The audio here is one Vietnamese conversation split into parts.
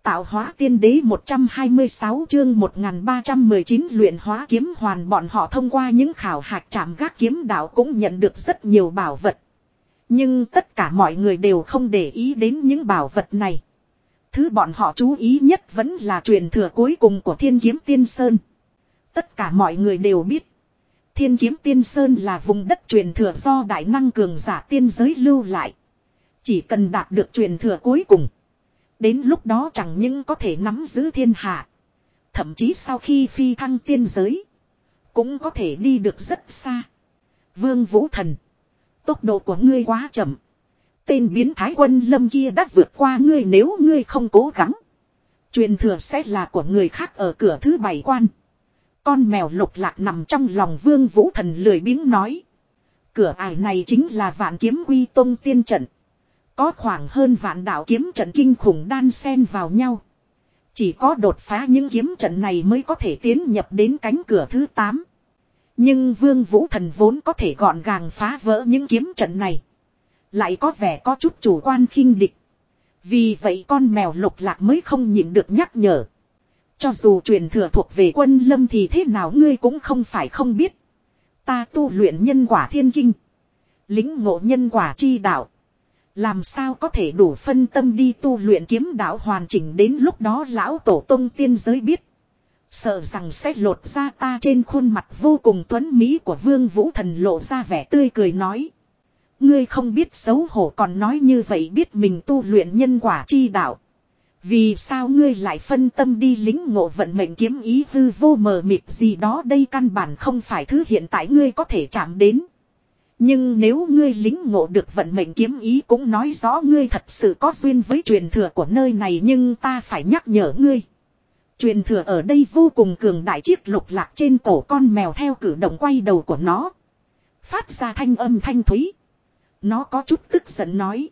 Tạo hóa tiên đế 126 chương 1319 luyện hóa kiếm hoàn, bọn họ thông qua những khảo hạch trảm gác kiếm đạo cũng nhận được rất nhiều bảo vật. Nhưng tất cả mọi người đều không để ý đến những bảo vật này. Thứ bọn họ chú ý nhất vẫn là truyền thừa cuối cùng của Thiên Kiếm Tiên Sơn. Tất cả mọi người đều biết. Thiên Kiếm Tiên Sơn là vùng đất truyền thừa do đại năng cường giả tiên giới lưu lại. Chỉ cần đạt được truyền thừa cuối cùng. Đến lúc đó chẳng những có thể nắm giữ thiên hạ. Thậm chí sau khi phi thăng tiên giới. Cũng có thể đi được rất xa. Vương Vũ Thần. Tốc độ của ngươi quá chậm. Tên biến thái quân lâm kia đã vượt qua ngươi, nếu ngươi không cố gắng. Truyền thừa sẽ là của người khác ở cửa thứ 7 quan. Con mèo Lục Lạc nằm trong lòng Vương Vũ Thần lười biếng nói. Cửa ải này chính là Vạn Kiếm Quy Tông tiên trận. Có khoảng hơn vạn đạo kiếm trận kinh khủng đan xen vào nhau. Chỉ có đột phá những kiếm trận này mới có thể tiến nhập đến cánh cửa thứ 8. Nhưng Vương Vũ Thần vốn có thể gọn gàng phá vỡ những kiếm trận này. Lại có vẻ có chút chủ quan khinh địch. Vì vậy con mèo Lục Lạc mới không nhịn được nhắc nhở. Cho dù truyền thừa thuộc về quân lâm thì thế nào ngươi cũng không phải không biết. Ta tu luyện nhân quả thiên kinh. Lĩnh ngộ nhân quả chi đạo. Làm sao có thể đủ phân tâm đi tu luyện kiếm đạo hoàn chỉnh, đến lúc đó lão tổ tông tiên giới biết. Sợ rằng sẽ lột ra ta. Trên khuôn mặt vô cùng tuấn mỹ của Vương Vũ Thần lộ ra vẻ tươi cười nói. Ngươi không biết xấu hổ còn nói như vậy, biết mình tu luyện nhân quả chi đạo. Vì sao ngươi lại phân tâm đi lĩnh ngộ vận mệnh kiếm ý hư vô mờ mịt gì đó, đây căn bản không phải thứ hiện tại ngươi có thể chạm đến. Nhưng nếu ngươi lĩnh ngộ được vận mệnh kiếm ý cũng nói rõ ngươi thật sự có duyên với truyền thừa của nơi này, nhưng ta phải nhắc nhở ngươi. Truyền thừa ở đây vô cùng cường đại. Chiếc lục lạc trên cổ con mèo theo cử động quay đầu của nó. Phát ra thanh âm thanh thúy. Nó có chút tức giận nói.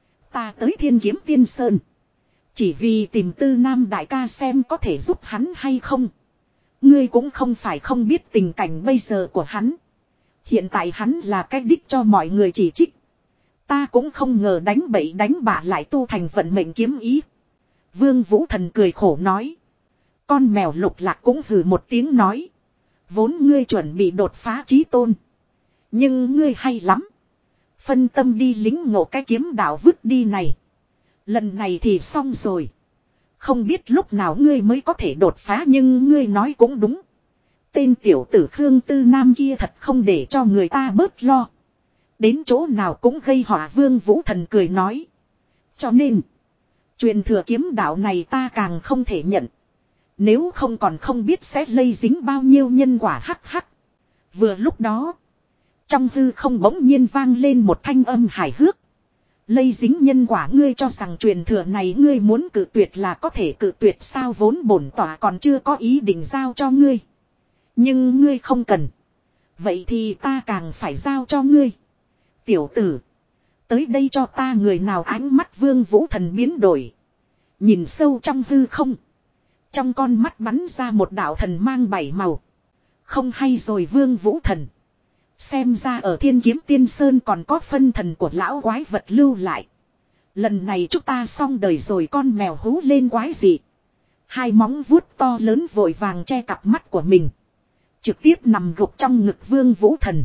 Ta tới Thiên Kiếm Tiên Sơn. Chỉ vì tìm Tư Nam đại ca xem có thể giúp hắn hay không. Ngươi cũng không phải không biết tình cảnh bây giờ của hắn. Hiện tại hắn là cái đích cho mọi người chỉ trích. Ta cũng không ngờ đánh bậy đánh bạ lại tu thành vận mệnh kiếm ý. Vương Vũ Thần cười khổ nói. Con mèo Lục Lạc cũng hừ một tiếng nói. Vốn ngươi chuẩn bị đột phá chí tôn. Nhưng ngươi hay lắm. Phân tâm đi lính ngộ cái kiếm đạo vứt đi này. Lần này thì xong rồi. Không biết lúc nào ngươi mới có thể đột phá, nhưng ngươi nói cũng đúng. Tên tiểu tử Khương Tư Nam kia thật không để cho người ta bớt lo. Đến chỗ nào cũng gây họa. Vương Vũ Thần cười nói. Cho nên, truyền thừa kiếm đạo này ta càng không thể nhận. Nếu không còn không biết sẽ lây dính bao nhiêu nhân quả hắc hắc. Vừa lúc đó, trong hư không bỗng nhiên vang lên một thanh âm hài hước. Lây dính nhân quả, ngươi cho rằng truyền thừa này ngươi muốn cự tuyệt là có thể cự tuyệt sao? Vốn bổn tỏa còn chưa có ý định giao cho ngươi. Nhưng ngươi không cần. Vậy thì ta càng phải giao cho ngươi. Tiểu tử, tới đây cho ta. Người nào? Ánh mắt Vương Vũ Thần biến đổi. Nhìn sâu trong hư không. Trong con mắt bắn ra một đạo thần mang 7 màu. Không hay rồi Vương Vũ Thần. Xem ra ở Thiên Kiếm Tiên Sơn còn có phân thần của lão quái vật lưu lại. Lần này chúng ta xong đời rồi. Con mèo hú lên quái dị. Hai móng vuốt to lớn vội vàng che cặp mắt của mình. Trực tiếp nằm gục trong ngực Vương Vũ Thần.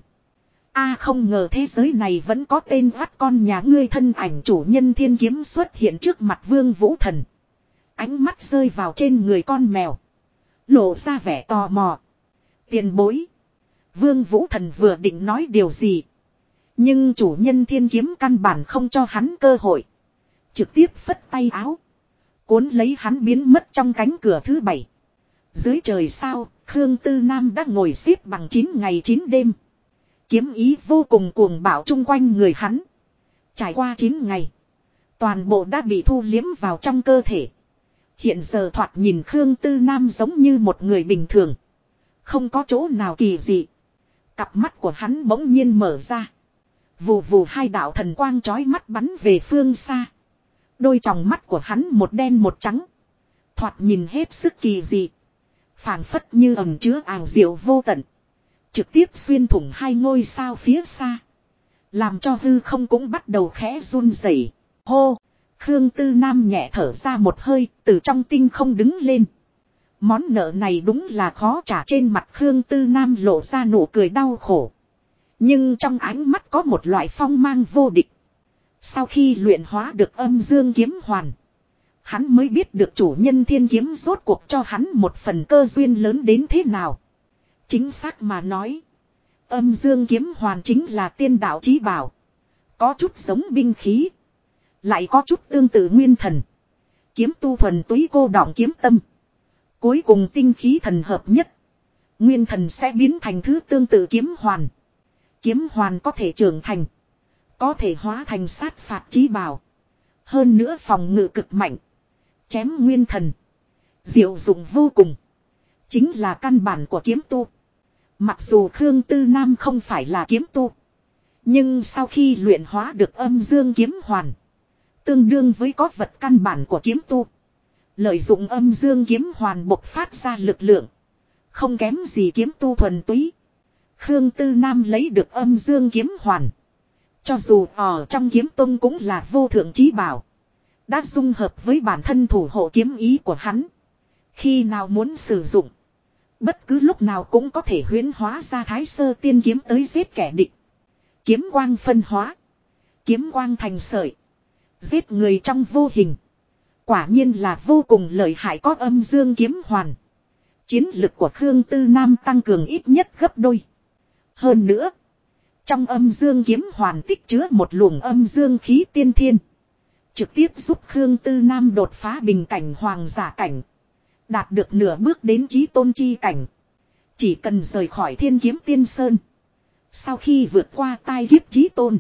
Không ngờ thế giới này vẫn có tên vắt con nhà ngươi. Thân ảnh chủ nhân thiên kiếm xuất hiện trước mặt Vương Vũ Thần. Ánh mắt rơi vào trên người con mèo. Lộ ra vẻ tò mò. Tiền bối. Vương Vũ Thần vừa định nói điều gì. Nhưng chủ nhân thiên kiếm căn bản không cho hắn cơ hội. Trực tiếp phất tay áo. Cuốn lấy hắn biến mất trong cánh cửa thứ 7. Dưới trời sao, Khương Tư Nam đã ngồi xếp bằng 9 ngày 9 đêm. Kiếm ý vô cùng cuồng bạo chung quanh người hắn. Trải qua 9 ngày. Toàn bộ đã bị thu liếm vào trong cơ thể. Hiện giờ thoạt nhìn Khương Tư Nam giống như một người bình thường. Không có chỗ nào kỳ dị. Cặp mắt của hắn bỗng nhiên mở ra. Vù vù hai đạo thần quang chói mắt bắn về phương xa. Đôi tròng mắt của hắn một đen một trắng. Thoạt nhìn hết sức kỳ dị. Phảng phất như ẩn chứa ảo diệu vô tận. Trực tiếp xuyên thủng hai ngôi sao phía xa. Làm cho hư không cũng bắt đầu khẽ run rẩy. Hô! Khương Tư Nam nhẹ thở ra một hơi, từ trong tinh không đứng lên. Món nợ này đúng là khó trả, trên mặt Khương Tư Nam lộ ra nụ cười đau khổ. Nhưng trong ánh mắt có một loại phong mang vô địch. Sau khi luyện hóa được âm dương kiếm hoàn, hắn mới biết được chủ nhân thiên kiếm rốt cuộc cho hắn một phần cơ duyên lớn đến thế nào. Chính xác mà nói, âm dương kiếm hoàn chính là tiên đạo chí bảo. Có chút giống binh khí, lại có chút tương tự nguyên thần. Kiếm tu thuần túy cô đọng kiếm tâm. Cuối cùng tinh khí thần hợp nhất, nguyên thần sẽ biến thành thứ tương tự kiếm hoàn. Kiếm hoàn có thể trưởng thành, có thể hóa thành sát phạt chí bảo. Hơn nữa phòng ngự cực mạnh, chém nguyên thần, diệu dụng vô cùng. Chính là căn bản của kiếm tu. Mặc dù Khương Tư Nam không phải là kiếm tu, nhưng sau khi luyện hóa được âm dương kiếm hoàn, tương đương với có vật căn bản của kiếm tu. Lợi dụng âm dương kiếm hoàn bộc phát ra lực lượng, không kém gì kiếm tu thuần túy. Khương Tư Nam lấy được âm dương kiếm hoàn, cho dù ở trong kiếm tông cũng là vô thượng chí bảo. Đã dung hợp với bản thân thủ hộ kiếm ý của hắn. Khi nào muốn sử dụng, bất cứ lúc nào cũng có thể huyễn hóa ra Thái Sơ Tiên kiếm tới giết kẻ địch. Kiếm quang phân hóa, kiếm quang thành sợi, giết người trong vô hình. Quả nhiên là vô cùng lợi hại. Có âm dương kiếm hoàn, chiến lực của Khương Tư Nam tăng cường ít nhất gấp đôi. Hơn nữa, trong âm dương kiếm hoàn tích chứa một luồng âm dương khí tiên thiên, trực tiếp giúp Khương Tư Nam đột phá bình cảnh hoàng giả cảnh, đạt được nửa bước đến chí tôn chi cảnh. Chỉ cần rời khỏi Thiên Kiếm Tiên Sơn, sau khi vượt qua tai kiếp chí tôn,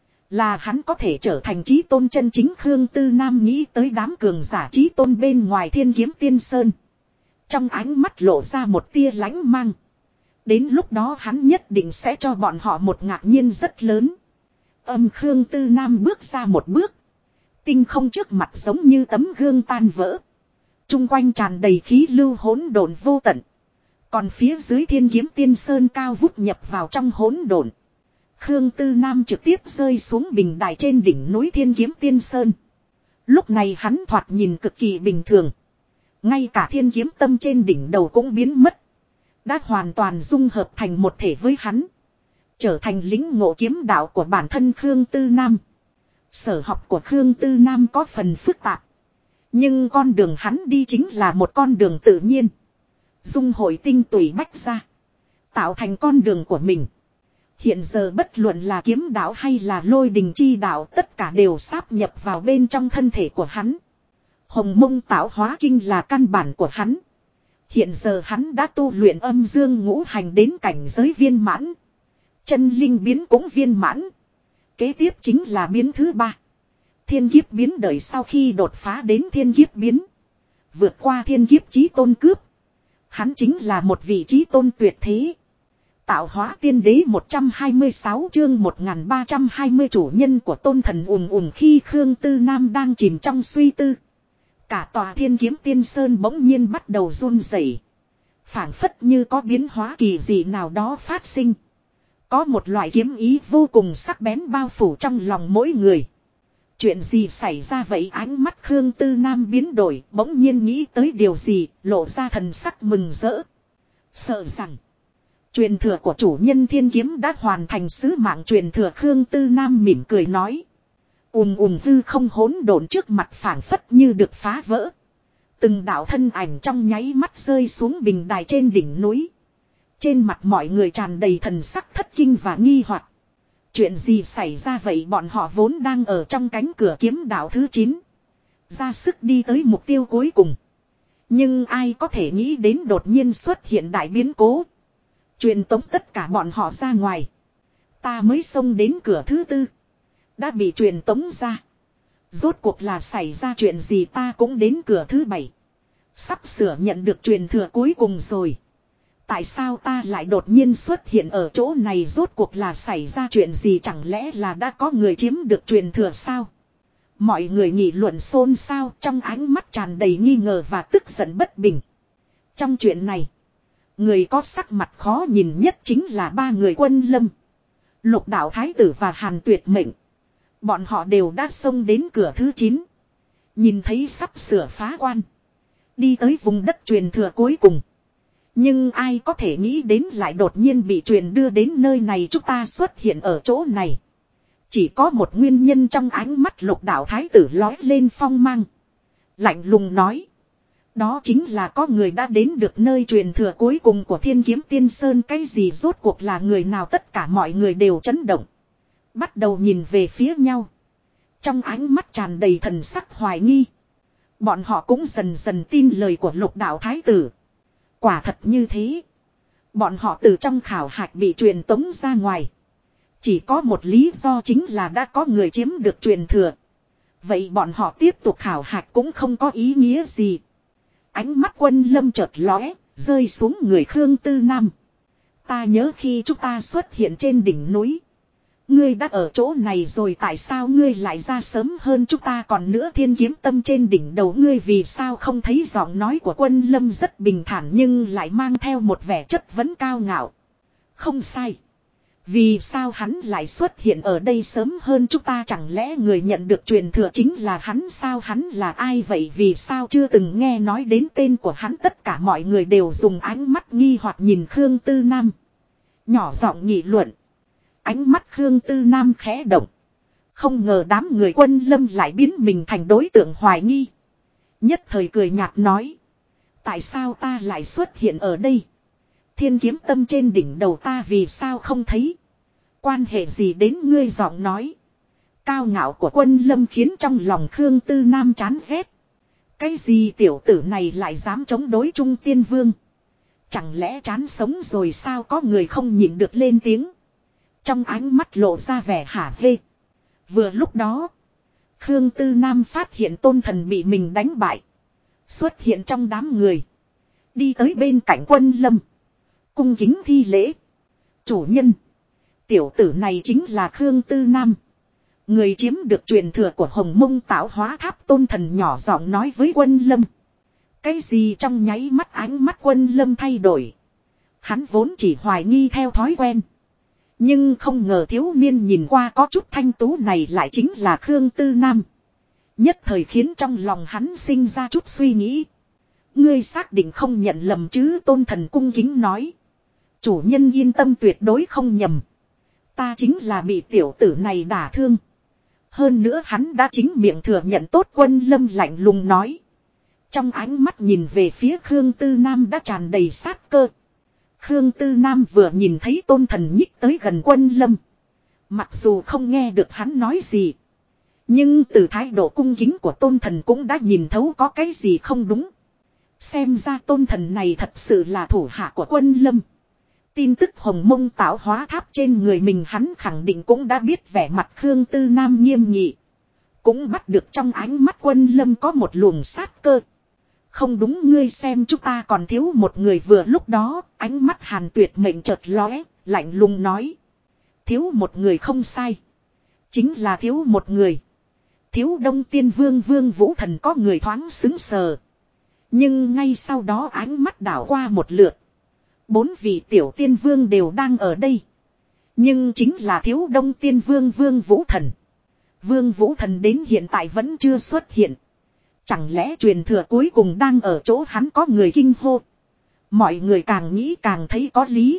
là hắn có thể trở thành chí tôn chân chính. Khương Tư Nam nghĩ tới đám cường giả chí tôn bên ngoài Thiên Kiếm Tiên Sơn, trong ánh mắt lộ ra một tia lãnh mang. Đến lúc đó hắn nhất định sẽ cho bọn họ một ngạc nhiên rất lớn. Khương Tư Nam bước ra một bước, tinh không trước mặt giống như tấm gương tan vỡ. Trung quanh tràn đầy khí lưu hỗn độn vô tận. Còn phía dưới Thiên Kiếm Tiên Sơn cao vút nhập vào trong hỗn độn. Khương Tư Nam trực tiếp rơi xuống bình đài trên đỉnh núi Thiên Kiếm Tiên Sơn. Lúc này hắn thoạt nhìn cực kỳ bình thường. Ngay cả thiên kiếm tâm trên đỉnh đầu cũng biến mất. Đã hoàn toàn dung hợp thành một thể với hắn. Trở thành lĩnh ngộ kiếm đạo của bản thân Khương Tư Nam. Sở học của Khương Tư Nam có phần phức tạp. Nhưng con đường hắn đi chính là một con đường tự nhiên. Dung hội tinh tùy bách ra, tạo thành con đường của mình. Hiện giờ bất luận là kiếm đạo hay là lôi đình chi đạo, tất cả đều sáp nhập vào bên trong thân thể của hắn. Hồng Mông Tạo Hóa Kinh là căn bản của hắn. Hiện giờ hắn đã tu luyện âm dương ngũ hành đến cảnh giới viên mãn. Chân linh biến cũng viên mãn. Kế tiếp chính là biến thứ 3. Thiên kiếp biến. Đời sau khi đột phá đến thiên kiếp biến, vượt qua thiên kiếp chí tôn cướp, hắn chính là một vị chí tôn tuyệt thế. Tạo Hóa Tiên Đế 126 chương 1320 chủ nhân của tôn thần ùn khi Khương Tư Nam đang chìm trong suy tư. Cả tòa Thiên Kiếm Tiên Sơn bỗng nhiên bắt đầu run rẩy, phảng phất như có biến hóa kỳ dị nào đó phát sinh. Có một loại kiếm ý vô cùng sắc bén bao phủ trong lòng mỗi người. Chuyện gì xảy ra vậy? Ánh mắt Khương Tư Nam biến đổi, bỗng nhiên nghĩ tới điều gì, lộ ra thần sắc mừng rỡ. Sợ rằng truyền thừa của chủ nhân thiên kiếm đã hoàn thành sứ mạng truyền thừa. Khương Tư Nam mỉm cười nói. Hư không hỗn độn trước mặt phảng phất như được phá vỡ. Từng đạo thân ảnh trong nháy mắt rơi xuống bình đài trên đỉnh núi. Trên mặt mọi người tràn đầy thần sắc thất kinh và nghi hoặc. Chuyện gì xảy ra vậy? Bọn họ vốn đang ở trong cánh cửa kiếm đạo thứ 9, ra sức đi tới mục tiêu cuối cùng. Nhưng ai có thể nghĩ đến đột nhiên xuất hiện đại biến cố, truyền tống tất cả bọn họ ra ngoài. Ta mới xông đến cửa thứ 4, đã bị truyền tống ra. Rốt cuộc là xảy ra chuyện gì? Ta cũng đến cửa thứ 7, sắp sửa nhận được truyền thừa cuối cùng rồi. Tại sao ta lại đột nhiên xuất hiện ở chỗ này? Rốt cuộc là xảy ra chuyện gì? Chẳng lẽ là đã có người chiếm được truyền thừa sao? Mọi người nghị luận xôn xao, trong ánh mắt tràn đầy nghi ngờ và tức giận bất bình. Trong chuyện này, người có sắc mặt khó nhìn nhất chính là 3 người Quân Lâm, Lục Đạo Thái Tử và Hàn Tuyệt Mệnh. Bọn họ đều đã xông đến cửa thứ 9, Nhìn thấy sắp sửa phá quan. Đi tới vùng đất truyền thừa cuối cùng. Nhưng ai có thể nghĩ đến lại đột nhiên bị truyền đưa đến nơi này, chúng ta xuất hiện ở chỗ này. Chỉ có một nguyên nhân, trong ánh mắt Lục Đạo Thái tử lói lên phong mang. Lạnh lùng nói. Đó chính là có người đã đến được nơi truyền thừa cuối cùng của Thiên Kiếm Tiên Sơn. Cái gì, rốt cuộc là người nào? Tất cả mọi người đều chấn động. Bắt đầu nhìn về phía nhau. Trong ánh mắt tràn đầy thần sắc hoài nghi. Bọn họ cũng dần dần tin lời của Lục Đạo Thái tử. Quả thật như thế. Bọn họ từ trong khảo hạch bị truyền tống ra ngoài. Chỉ có một lý do, chính là đã có người chiếm được truyền thừa. Vậy bọn họ tiếp tục khảo hạch cũng không có ý nghĩa gì. Ánh mắt Quân Lâm chợt lóe, rơi xuống người Khương Tư Nam. Ta nhớ khi chúng ta xuất hiện trên đỉnh núi. Ngươi đã ở chỗ này rồi, tại sao ngươi lại ra sớm hơn chúng ta? Còn nữa, Thiên Kiếm Tâm trên đỉnh đầu ngươi vì sao không thấy? Giọng nói của Quân Lâm rất bình thản nhưng lại mang theo một vẻ chất vấn cao ngạo. Không sai. Vì sao hắn lại xuất hiện ở đây sớm hơn chúng ta? Chẳng lẽ người nhận được truyền thừa chính là hắn sao? Hắn là ai vậy? Vì sao chưa từng nghe nói đến tên của hắn? Tất cả mọi người đều dùng ánh mắt nghi hoặc nhìn Khương Tư Nam. Nhỏ giọng nghị luận. Ánh mắt Khương Tư Nam khẽ động. Không ngờ đám người Quân Lâm lại biến mình thành đối tượng hoài nghi. Nhất thời cười nhạt nói. Tại sao ta lại xuất hiện ở đây? Thiên Kiếm Tâm trên đỉnh đầu ta vì sao không thấy? Quan hệ gì đến ngươi? Giọng nói cao ngạo của Quân Lâm khiến trong lòng Khương Tư Nam chán ghét. Cái gì, tiểu tử này lại dám chống đối Trung Tiên Vương? Chẳng lẽ chán sống rồi sao? Có người không nhịn được lên tiếng. Trong ánh mắt lộ ra vẻ hả hê. Vừa lúc đó, Khương Tư Nam phát hiện Tôn Thần bị mình đánh bại. Xuất hiện trong đám người. Đi tới bên cạnh Quân Lâm. Cung kính thi lễ. Chủ nhân. Tiểu tử này chính là Khương Tư Nam. Người chiếm được truyền thừa của Hồng Mông Tạo Hóa Tháp. Tôn Thần nhỏ giọng nói với Quân Lâm. Cái gì? Trong nháy mắt ánh mắt Quân Lâm thay đổi. Hắn vốn chỉ hoài nghi theo thói quen. Nhưng không ngờ thiếu niên nhìn qua có chút thanh tú này lại chính là Khương Tư Nam. Nhất thời khiến trong lòng hắn sinh ra chút suy nghĩ. Ngươi xác định không nhận lầm chứ? Tôn Thần cung kính nói. Chủ nhân yên tâm, tuyệt đối không nhầm. Ta chính là bị tiểu tử này đả thương. Hơn nữa hắn đã chính miệng thừa nhận. Tốt. Quân Lâm lạnh lùng nói. Trong ánh mắt nhìn về phía Khương Tư Nam đã tràn đầy sát cơ. Khương Tư Nam vừa nhìn thấy Tôn Thần nhích tới gần Quân Lâm. Mặc dù không nghe được hắn nói gì. Nhưng từ thái độ cung kính của Tôn Thần cũng đã nhìn thấu có cái gì không đúng. Xem ra Tôn Thần này thật sự là thủ hạ của Quân Lâm. Tin tức Hồng Mông Tạo Hóa Tháp trên người mình hắn khẳng định cũng đã biết. Vẻ mặt Khương Tư Nam nghiêm nghị. Cũng bắt được trong ánh mắt Quân Lâm có một luồng sát cơ. Không đúng, ngươi xem chúng ta còn thiếu một người. Vừa lúc đó ánh mắt Hàn Tuyệt Mệnh chợt lóe, lạnh lùng nói. Thiếu một người không sai. Chính là thiếu một người. Thiếu Đông Tiên Vương Vương Vũ Thần. Có người thoáng sững sờ. Nhưng ngay sau đó ánh mắt đảo qua một lượt. 4 vị tiểu tiên vương đều đang ở đây. Nhưng chính là thiếu Đông Tiên Vương Vương Vũ Thần. Vương Vũ Thần đến hiện tại vẫn chưa xuất hiện. Chẳng lẽ truyền thừa cuối cùng đang ở chỗ hắn? Có người kinh hô. Mọi người càng nghĩ càng thấy có lý.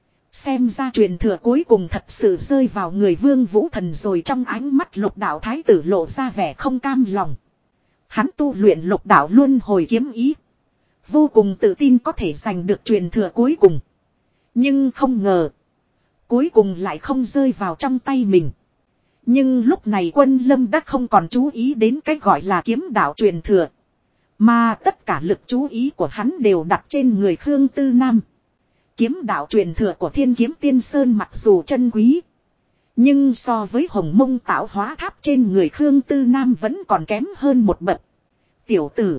Xem ra truyền thừa cuối cùng thật sự rơi vào người Vương Vũ Thần rồi. Trong ánh mắt Lục Đạo Thái tử lộ ra vẻ không cam lòng. Hắn tu luyện Lục Đạo Luân Hồi Kiếm Ý. Vô cùng tự tin có thể giành được truyền thừa cuối cùng. Nhưng không ngờ. Cuối cùng lại không rơi vào trong tay mình. Nhưng lúc này Quân Lâm đã không còn chú ý đến cái gọi là kiếm đạo truyền thừa. Mà tất cả lực chú ý của hắn đều đặt trên người Khương Tư Nam. Kiếm đạo truyền thừa của Thiên Kiếm Tiên Sơn mặc dù chân quý. Nhưng so với Hồng Mông Tạo Hóa Tháp trên người Khương Tư Nam vẫn còn kém hơn một bậc. Tiểu tử.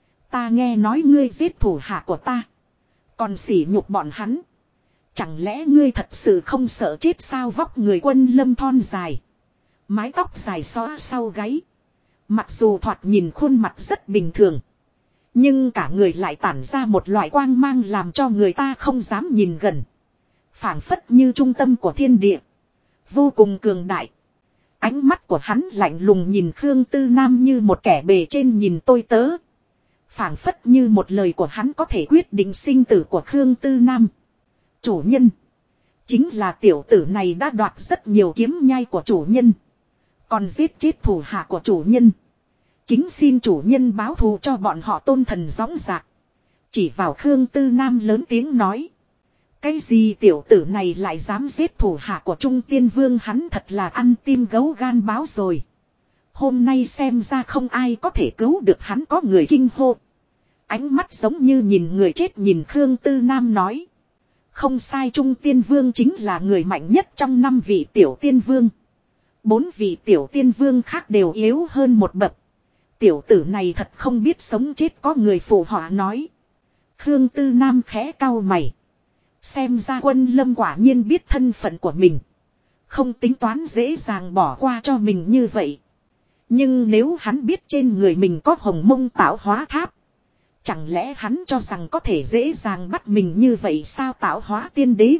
Ta nghe nói ngươi giết thủ hạ của ta. Còn sỉ nhục bọn hắn. Chẳng lẽ ngươi thật sự không sợ chết sao? Vóc người Quân Lâm thon dài. Mái tóc dài xõa sau gáy. Mặc dù thoạt nhìn khuôn mặt rất bình thường. Nhưng cả người lại tản ra một loại quang mang làm cho người ta không dám nhìn gần. Phảng phất như trung tâm của thiên địa. Vô cùng cường đại. Ánh mắt của hắn lạnh lùng nhìn Khương Tư Nam như một kẻ bề trên nhìn tôi tớ. Phảng phất như một lời của hắn có thể quyết định sinh tử của Khương Tư Nam. Chủ nhân. Chính là tiểu tử này đã đoạt rất nhiều kiếm nhai của chủ nhân. Còn giết chết thủ hạ của chủ nhân. Kính xin chủ nhân báo thù cho bọn họ tôn thần gióng giạc. Chỉ vào Khương Tư Nam lớn tiếng nói. Cái gì tiểu tử này lại dám giết thủ hạ của Trung Tiên Vương, hắn thật là ăn tim gấu gan báo rồi. Hôm nay xem ra không ai có thể cứu được hắn, có người kinh hô. Ánh mắt giống như nhìn người chết nhìn Khương Tư Nam nói. Không sai, Trung Tiên Vương chính là người mạnh nhất trong 5 vị tiểu tiên vương. 4 vị tiểu tiên vương khác đều yếu hơn một bậc. Tiểu tử này thật không biết sống chết, có người phụ họa nói. Khương Tư Nam khẽ cau mày. Xem ra Quân Lâm quả nhiên biết thân phận của mình. Không tính toán dễ dàng bỏ qua cho mình như vậy. Nhưng nếu hắn biết trên người mình có Hồng Mông Tạo Hóa Tháp. Chẳng lẽ hắn cho rằng có thể dễ dàng bắt mình như vậy sao? Tạo Hóa Tiên Đế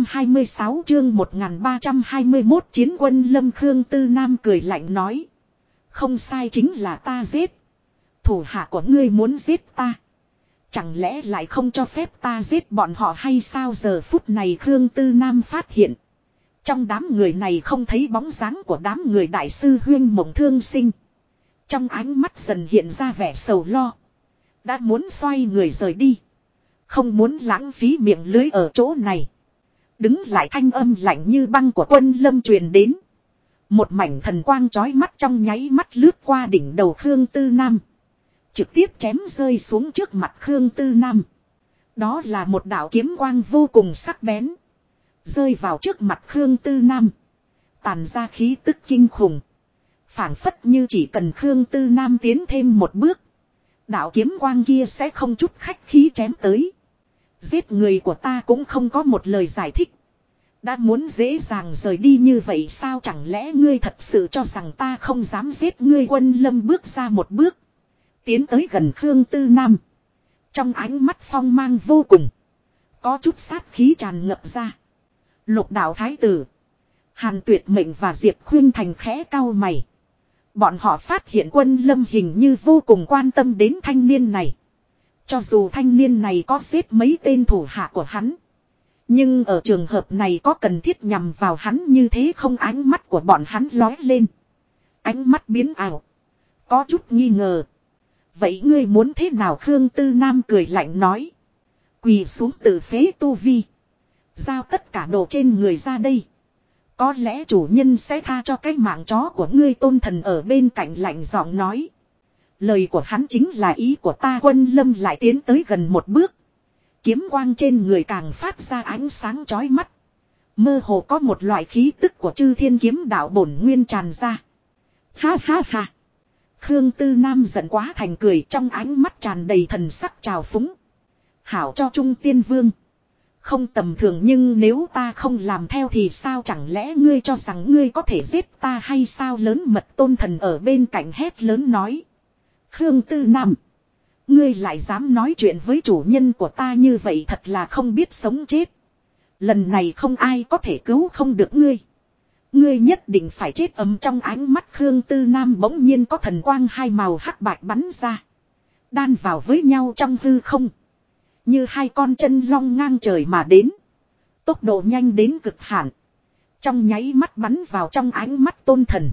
126 chương 1321 Chiến Quân Lâm. Khương Tư Nam cười lạnh nói. Không sai, chính là ta giết. Thủ hạ của ngươi muốn giết ta. Chẳng lẽ lại không cho phép ta giết bọn họ hay sao? Giờ phút này Khương Tư Nam phát hiện. Trong đám người này không thấy bóng dáng của đám người đại sư Huyên Mộng Thương Sinh. Trong ánh mắt dần hiện ra vẻ sầu lo. Đã muốn xoay người rời đi. Không muốn lãng phí miệng lưới ở chỗ này. Đứng lại, thanh âm lạnh như băng của Quân Lâm truyền đến. Một mảnh thần quang chói mắt trong nháy mắt lướt qua đỉnh đầu Khương Tư Nam. Trực tiếp chém rơi xuống trước mặt Khương Tư Nam. Đó là một đạo kiếm quang vô cùng sắc bén. Rơi vào trước mặt Khương Tư Nam. Tàn ra khí tức kinh khủng. Phảng phất như chỉ cần Khương Tư Nam tiến thêm một bước. Đạo kiếm quang kia sẽ không chút khách khí chém tới. Giết người của ta cũng không có một lời giải thích. Đã muốn dễ dàng rời đi như vậy sao? Chẳng lẽ ngươi thật sự cho rằng ta không dám giết ngươi? Quân Lâm bước ra một bước. Tiến tới gần Khương Tư Nam. Trong ánh mắt phong mang vô cùng. Có chút sát khí tràn ngập ra. Lục đạo thái tử, Hàn Tuyệt Mệnh và Diệp Khuyên Thành khẽ cau mày. Bọn họ phát hiện Quân Lâm hình như vô cùng quan tâm đến thanh niên này. Cho dù thanh niên này có giết mấy tên thủ hạ của hắn. Nhưng ở trường hợp này có cần thiết nhằm vào hắn như thế không? Ánh mắt của bọn hắn lóe lên. Ánh mắt biến ảo. Có chút nghi ngờ. Vậy ngươi muốn thế nào? Khương Tư Nam cười lạnh nói. Quỳ xuống tự phế tu vi. Giao tất cả đồ trên người ra đây. Có lẽ chủ nhân sẽ tha cho cái mạng chó của ngươi. Tôn thần ở bên cạnh lạnh giọng nói. Lời của hắn chính là ý của ta. Quân Lâm lại tiến tới gần một bước. Kiếm quang trên người càng phát ra ánh sáng chói mắt. Mơ hồ có một loại khí tức của chư thiên kiếm đạo bổn nguyên tràn ra. Ha ha ha. Khương Tư Nam giận quá thành cười, trong ánh mắt tràn đầy thần sắc trào phúng. Hảo cho Trung Tiên Vương. Không tầm thường, nhưng nếu ta không làm theo thì sao? Chẳng lẽ ngươi cho rằng ngươi có thể giết ta hay sao? Lớn mật. Tôn thần ở bên cạnh hét lớn nói. Khương Tư Nam, ngươi lại dám nói chuyện với chủ nhân của ta như vậy, thật là không biết sống chết. Lần này không ai có thể cứu không được ngươi. Ngươi nhất định phải chết. Trong ánh mắt Khương Tư Nam bỗng nhiên có thần quang hai màu hắc bạch bắn ra. Đan vào với nhau trong hư không. Như hai con chân long ngang trời mà đến. Tốc độ nhanh đến cực hạn. Trong nháy mắt bắn vào trong ánh mắt tôn thần.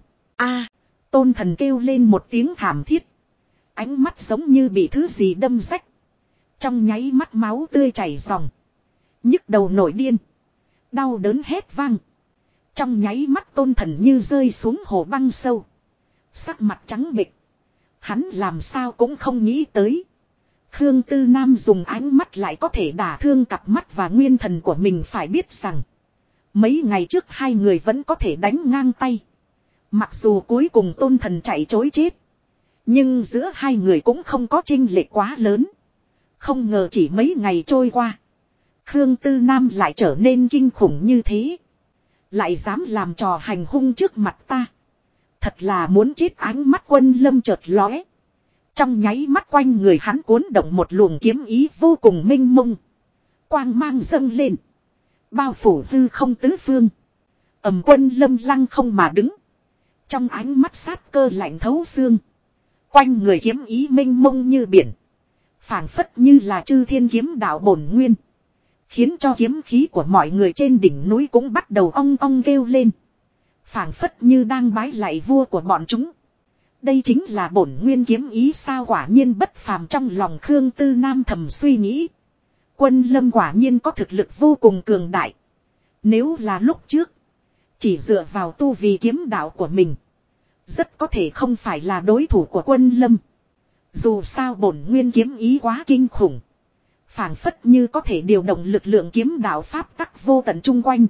Tôn thần kêu lên một tiếng thảm thiết. Ánh mắt giống như bị thứ gì đâm rách. Trong nháy mắt máu tươi chảy ròng. Nhức đầu nổi điên. Đau đớn hét vang. Trong nháy mắt tôn thần như rơi xuống hồ băng sâu. Sắc mặt trắng bệch. Hắn làm sao cũng không nghĩ tới. Khương Tư Nam dùng ánh mắt lại có thể đả thương cặp mắt và nguyên thần của mình. Phải biết rằng mấy ngày trước hai người vẫn có thể đánh ngang tay. Mặc dù cuối cùng tôn thần chạy chối chết. Nhưng giữa hai người cũng không có chênh lệch quá lớn. Không ngờ chỉ mấy ngày trôi qua. Khương Tư Nam lại trở nên kinh khủng như thế. Lại dám làm trò hành hung trước mặt ta. Thật là muốn chết. Ánh mắt Quân Lâm chợt lóe. Trong nháy mắt quanh người hắn cuốn động một luồng kiếm ý vô cùng mênh mông. Quang mang dâng lên. Bao phủ hư không tứ phương. Quân Lâm lăng không mà đứng. Trong ánh mắt sát cơ lạnh thấu xương. Quanh người kiếm ý mênh mông như biển. Phảng phất như là chư thiên kiếm đạo bổn nguyên. Khiến cho kiếm khí của mọi người trên đỉnh núi cũng bắt đầu ong ong kêu lên. Phảng phất như đang bái lạy vua của bọn chúng. Đây chính là bổn nguyên kiếm ý sao, quả nhiên bất phàm, trong lòng Khương Tư Nam thầm suy nghĩ. Quân Lâm quả nhiên có thực lực vô cùng cường đại. Nếu là lúc trước, chỉ dựa vào tu vi kiếm đạo của mình, rất có thể không phải là đối thủ của Quân Lâm. Dù sao bổn nguyên kiếm ý quá kinh khủng. Phảng phất như có thể điều động lực lượng kiếm đạo pháp tắc vô tận chung quanh.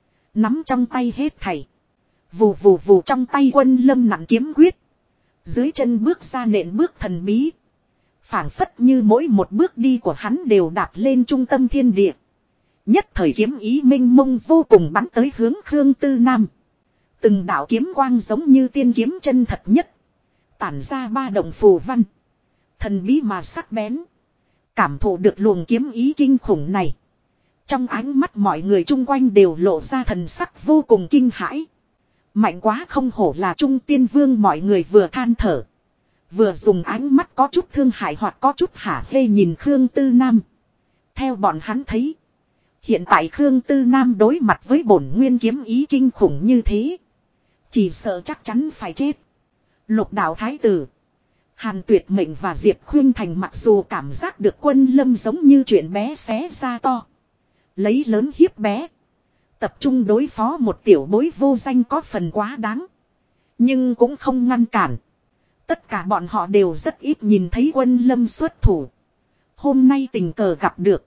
Nắm trong tay hết thảy. Vù vù vù, trong tay Quân Lâm nặn kiếm quyết. Dưới chân bước ra nện bước thần bí. Phảng phất như mỗi một bước đi của hắn đều đạp lên trung tâm thiên địa. Nhất thời kiếm ý minh mông vô cùng bắn tới hướng Khương Tư Nam. Từng đạo kiếm quang giống như tiên kiếm chân thật nhất. Tản ra ba động phù văn. Thần bí mà sắc bén. Cảm thụ được luồng kiếm ý kinh khủng này. Trong ánh mắt mọi người chung quanh đều lộ ra thần sắc vô cùng kinh hãi. Mạnh quá, không hổ là Trung Tiên Vương, mọi người vừa than thở. Vừa dùng ánh mắt có chút thương hại hoặc có chút hả hê nhìn Khương Tư Nam. Theo bọn hắn thấy, hiện tại Khương Tư Nam đối mặt với bổn nguyên kiếm ý kinh khủng như thế, chỉ sợ chắc chắn phải chết. Lục đạo thái tử, Hàn Tuyệt Mệnh và Diệp Khuyên Thành mặc dù cảm giác được Quân Lâm giống như chuyện bé xé ra to, lấy lớn hiếp bé, tập trung đối phó một tiểu bối vô danh có phần quá đáng. Nhưng cũng không ngăn cản. Tất cả bọn họ đều rất ít nhìn thấy Quân Lâm xuất thủ. Hôm nay tình cờ gặp được,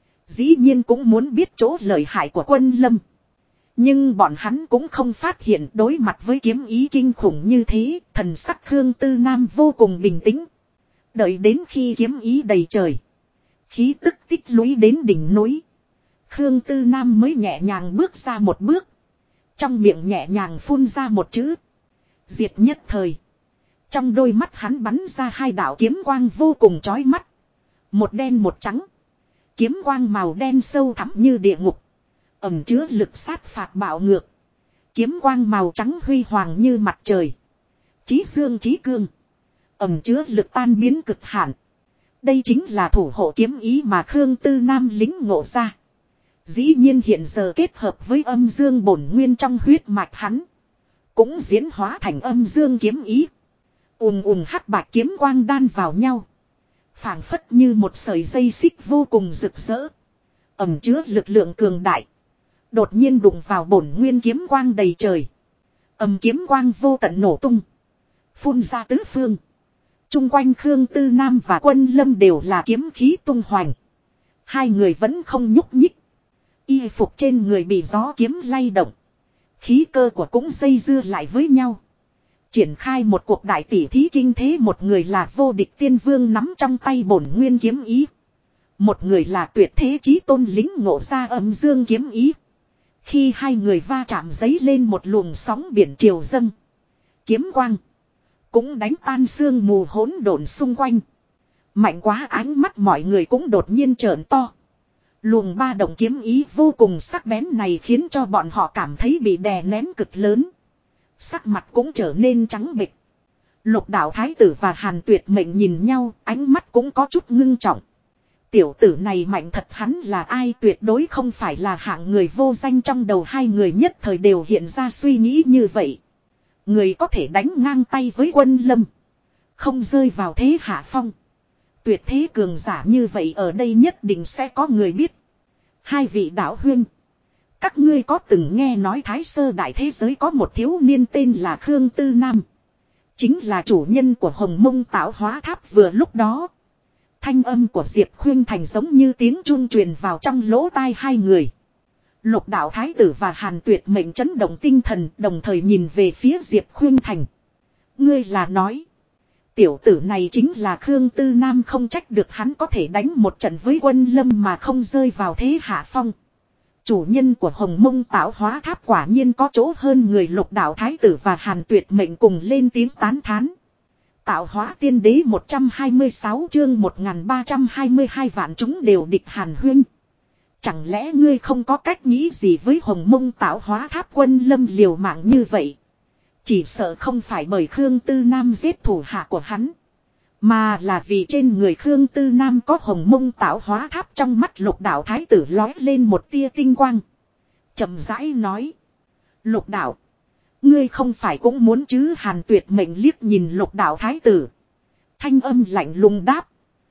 dĩ nhiên cũng muốn biết chỗ lợi hại của Quân Lâm. Nhưng bọn hắn cũng không phát hiện đối mặt với kiếm ý kinh khủng như thế, thần sắc Khương Tư Nam vô cùng bình tĩnh. Đợi đến khi kiếm ý đầy trời, khí tức tích lũy đến đỉnh núi, Khương Tư Nam mới nhẹ nhàng bước ra một bước. Trong miệng nhẹ nhàng phun ra một chữ. Diệt. Nhất thời, trong đôi mắt hắn bắn ra hai đạo kiếm quang vô cùng chói mắt. Một đen một trắng. Kiếm quang màu đen sâu thẳm như địa ngục, ẩn chứa lực sát phạt bạo ngược. Kiếm quang màu trắng huy hoàng như mặt trời, chí xương chí cương, ẩn chứa lực tan biến cực hạn. Đây chính là thủ hộ kiếm ý mà Khương Tư Nam lính ngộ ra. Dĩ nhiên hiện giờ kết hợp với âm dương bổn nguyên trong huyết mạch hắn, cũng diễn hóa thành âm dương kiếm ý. Ùm ùm, hắc bạch kiếm quang đan vào nhau, phảng phất như một sợi dây xích vô cùng rực rỡ, ẩn chứa lực lượng cường đại. Đột nhiên đụng vào bổn nguyên kiếm quang đầy trời. Kiếm quang vô tận nổ tung, phun ra tứ phương. Trung quanh Khương Tư Nam và Quân Lâm đều là kiếm khí tung hoành. Hai người vẫn không nhúc nhích. Y phục trên người bị gió kiếm lay động, khí cơ của cũng dây dưa lại với nhau. Triển khai một cuộc đại tỷ thí kinh thế. Một người là vô địch tiên vương nắm trong tay bổn nguyên kiếm ý, một người là tuyệt thế chí tôn lính ngộ ra âm dương kiếm ý. Khi hai người va chạm giấy lên một luồng sóng biển triều dâng. Kiếm quang cũng đánh tan sương mù hỗn độn xung quanh. Mạnh quá, ánh mắt mọi người cũng đột nhiên trợn to. Luồng ba động kiếm ý vô cùng sắc bén này khiến cho bọn họ cảm thấy bị đè nén cực lớn. Sắc mặt cũng trở nên trắng bệch. Lục đạo thái tử và Hàn Tuyệt Mệnh nhìn nhau, ánh mắt cũng có chút ngưng trọng. Tiểu tử này mạnh thật, hắn là ai? Tuyệt đối không phải là hạng người vô danh. Trong đầu hai người nhất thời đều hiện ra suy nghĩ như vậy. Người có thể đánh ngang tay với Quân Lâm, không rơi vào thế hạ phong. Tuyệt thế cường giả như vậy ở đây nhất định sẽ có người biết. Hai vị đạo huynh, các ngươi có từng nghe nói Thái Sơ đại thế giới có một thiếu niên tên là Khương Tư Nam, chính là chủ nhân của Hồng Mông Tạo Hóa Tháp? Vừa lúc đó, thanh âm của Diệp Khuyên Thành giống như tiếng chuông truyền vào trong lỗ tai hai người. Lục đạo thái tử và Hàn Tuyệt Mệnh chấn động tinh thần, đồng thời nhìn về phía Diệp Khuyên Thành. Ngươi là nói, tiểu tử này chính là Khương Tư Nam? Không trách được hắn có thể đánh một trận với Quân Lâm mà không rơi vào thế hạ phong. Chủ nhân của Hồng Mông Tạo Hóa Tháp quả nhiên có chỗ hơn người. Lục đạo thái tử và Hàn Tuyệt Mệnh cùng lên tiếng tán thán. Tạo Hóa Tiên Đế 126 chương 1322 vạn chúng đều địch. Hàn huynh, chẳng lẽ ngươi không có cách nghĩ gì với Hồng Mông Tạo Hóa Tháp? Quân Lâm liều mạng như vậy, Chỉ sợ không phải bởi Khương Tư Nam giết thủ hạ của hắn. Mà là vì trên người Khương Tư Nam có hồng mông tạo hóa tháp. Trong mắt Lục Đạo Thái tử lói lên một tia tinh quang. Chậm rãi nói. Lục Đạo, ngươi không phải cũng muốn chứ? Hàn Tuyệt Mệnh liếc nhìn Lục Đạo Thái tử. Thanh âm lạnh lùng đáp.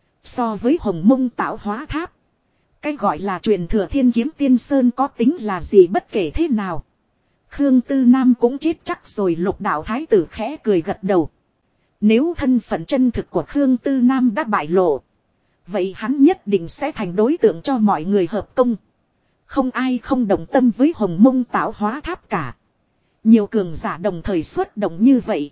So với hồng mông tạo hóa tháp, cái gọi là truyền thừa Thiên Kiếm Tiên Sơn có tính là gì? Bất kể thế nào, Khương Tư Nam cũng chết chắc rồi. Lục Đạo Thái tử khẽ cười gật đầu. Nếu thân phận chân thực của Khương Tư Nam đã bại lộ, vậy hắn nhất định sẽ thành đối tượng cho mọi người hợp công. Không ai không đồng tâm với hồng mông tạo hóa tháp cả. Nhiều cường giả đồng thời xuất động như vậy,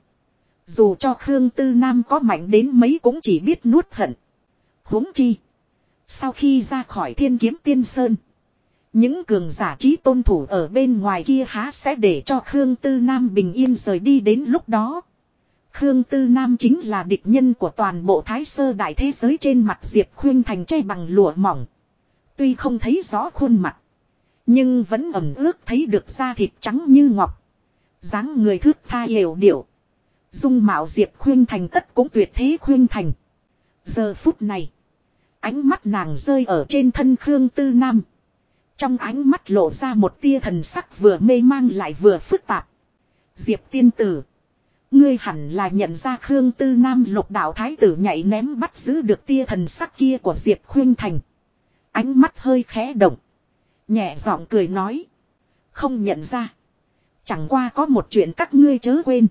dù cho Khương Tư Nam có mạnh đến mấy cũng chỉ biết nuốt hận. Huống chi, sau khi ra khỏi Thiên Kiếm Tiên Sơn, những cường giả chí tôn thủ ở bên ngoài kia há sẽ để cho Khương Tư Nam bình yên rời đi? Đến lúc đó, Khương Tư Nam chính là địch nhân của toàn bộ Thái Sơ đại thế giới. Trên mặt Diệp Khuyên Thành che bằng lụa mỏng, tuy không thấy rõ khuôn mặt, nhưng vẫn ẩn ước thấy được da thịt trắng như ngọc, dáng người thước tha yểu điệu. Dung mạo Diệp Khuyên Thành tất cũng tuyệt thế Khuyên Thành. Giờ phút này, ánh mắt nàng rơi ở trên thân Khương Tư Nam. Trong ánh mắt lộ ra một tia thần sắc vừa mê mang lại vừa phức tạp. Diệp tiên tử, ngươi hẳn là nhận ra Khương Tư Nam. Lục Đạo Thái tử nhảy ném bắt giữ được tia thần sắc kia của Diệp Khuyên Thành. Ánh mắt hơi khẽ động, nhẹ giọng cười nói. Không nhận ra. Chẳng qua có một chuyện các ngươi chớ quên.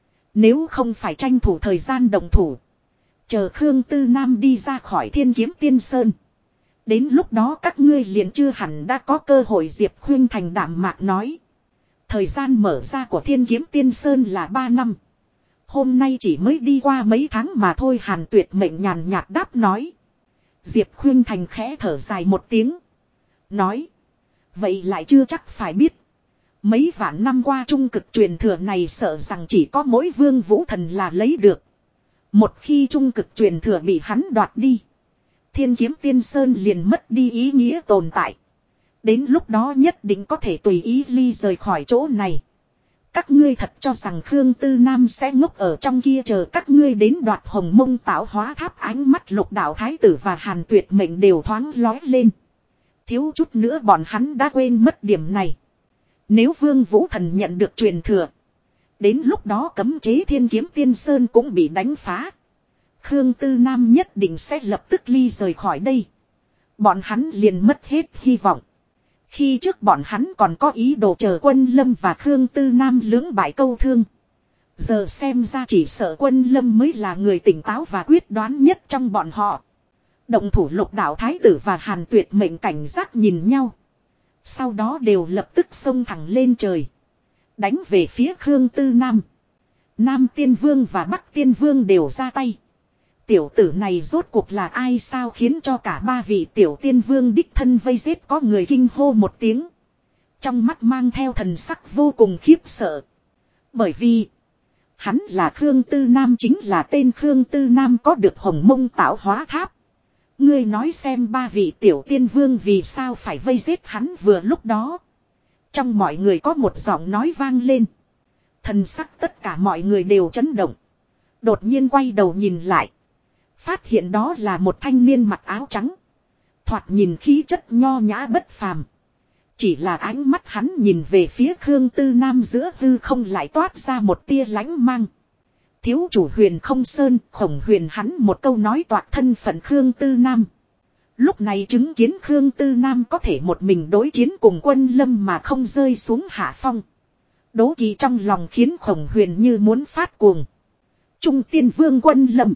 Nếu không phải tranh thủ thời gian đồng thủ, chờ Khương Tư Nam đi ra khỏi Thiên Kiếm Tiên Sơn, đến lúc đó các ngươi liền chưa hẳn đã có cơ hội. Diệp Khuyên Thành đạm mạc nói. Thời gian mở ra của Thiên Kiếm Tiên Sơn là 3 năm. Hôm nay chỉ mới đi qua mấy tháng mà thôi. Hàn Tuyệt Mệnh nhàn nhạt đáp nói. Diệp Khuyên Thành khẽ thở dài một tiếng, nói. Vậy lại chưa chắc phải biết. Mấy vạn năm qua trung cực truyền thừa này sợ rằng chỉ có mỗi Vương Vũ Thần là lấy được. Một khi trung cực truyền thừa bị hắn đoạt đi, Thiên Kiếm Tiên Sơn liền mất đi ý nghĩa tồn tại. Đến lúc đó nhất định có thể tùy ý ly rời khỏi chỗ này. Các ngươi thật cho rằng Khương Tư Nam sẽ ngốc ở trong kia chờ các ngươi đến đoạt hồng mông tạo hóa tháp? Ánh mắt Lục Đạo Thái tử và Hàn Tuyệt Mệnh đều thoáng lói lên. Thiếu chút nữa bọn hắn đã quên mất điểm này. Nếu Vương Vũ Thần nhận được truyền thừa, đến lúc đó cấm chế Thiên Kiếm Tiên Sơn cũng bị đánh phá. Khương Tư Nam nhất định sẽ lập tức ly rời khỏi đây. Bọn hắn liền mất hết hy vọng. Khi trước bọn hắn còn có ý đồ chờ Quân Lâm và Khương Tư Nam lưỡng bại câu thương. Giờ xem ra chỉ sợ Quân Lâm mới là người tỉnh táo và quyết đoán nhất trong bọn họ. Động thủ. Lục Đạo Thái tử và Hàn Tuyệt Mệnh cảnh giác nhìn nhau. Sau đó đều lập tức xông thẳng lên trời, đánh về phía Khương Tư Nam. Nam Tiên Vương và Bắc Tiên Vương đều ra tay. Tiểu tử này rốt cuộc là ai sao khiến cho cả ba vị tiểu tiên vương đích thân vây giết? Có người kinh hô một tiếng, trong mắt mang theo thần sắc vô cùng khiếp sợ. Bởi vì hắn là Khương Tư Nam, chính là tên Khương Tư Nam có được hồng mông tạo hóa tháp. Ngươi nói xem ba vị tiểu tiên vương vì sao phải vây giết hắn? Vừa lúc đó, trong mọi người có một giọng nói vang lên. Thần sắc tất cả mọi người đều chấn động. Đột nhiên quay đầu nhìn lại, phát hiện đó là một thanh niên mặc áo trắng, thoạt nhìn khí chất nho nhã bất phàm. Chỉ là ánh mắt hắn nhìn về phía Khương Tư Nam, giữa hư không lại toát ra một tia lãnh mang. Thiếu chủ Huyền Không Sơn. Khổng Huyền hắn một câu nói toạc thân phận Khương Tư Nam. Lúc này chứng kiến Khương Tư Nam có thể một mình đối chiến cùng Quân Lâm mà không rơi xuống hạ phong, đố kỵ trong lòng khiến Khổng Huyền như muốn phát cuồng. Trung Tiên Vương Quân Lâm,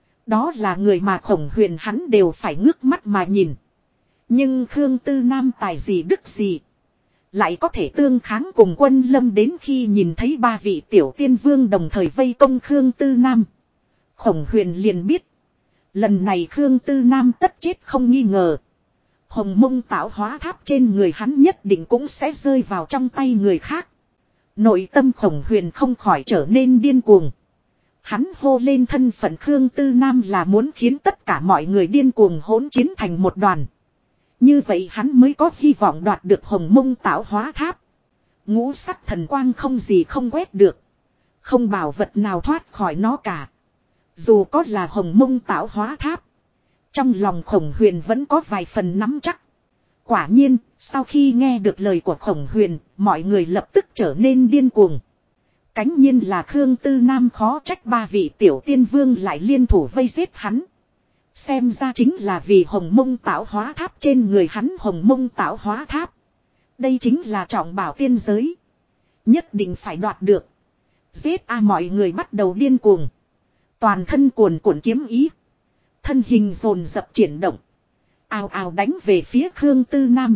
đó là người mà Khổng Huyền hắn đều phải ngước mắt mà nhìn. Nhưng Khương Tư Nam tài gì đức gì, lại có thể tương kháng cùng Quân Lâm? Đến khi nhìn thấy ba vị tiểu tiên vương đồng thời vây công Khương Tư Nam, Khổng Huyền liền biết, lần này Khương Tư Nam tất chết không nghi ngờ. Hồng mông tạo hóa tháp trên người hắn nhất định cũng sẽ rơi vào trong tay người khác. Nội tâm Khổng Huyền không khỏi trở nên điên cuồng. Hắn hô lên thân phận Khương Tư Nam là muốn khiến tất cả mọi người điên cuồng hỗn chiến thành một đoàn. Như vậy hắn mới có hy vọng đoạt được hồng mông tạo hóa tháp. Ngũ sắc thần quang không gì không quét được. Không bảo vật nào thoát khỏi nó cả. Dù có là Hồng Mông tạo hóa tháp. Trong lòng Khổng Huyền vẫn có vài phần nắm chắc. Quả nhiên, sau khi nghe được lời của Khổng Huyền, mọi người lập tức trở nên điên cuồng. Cánh nhiên là Khương Tư Nam khó trách ba vị tiểu tiên vương lại liên thủ vây giết hắn. Xem ra chính là vì Hồng Mông tạo hóa tháp trên người hắn. Hồng Mông tạo hóa tháp. Đây chính là trọng bảo tiên giới. Nhất định phải đoạt được. Giết mọi người bắt đầu điên cuồng. Toàn thân cuồn cuộn kiếm ý. Thân hình dồn dập chuyển động. Ào ào đánh về phía Khương Tư Nam.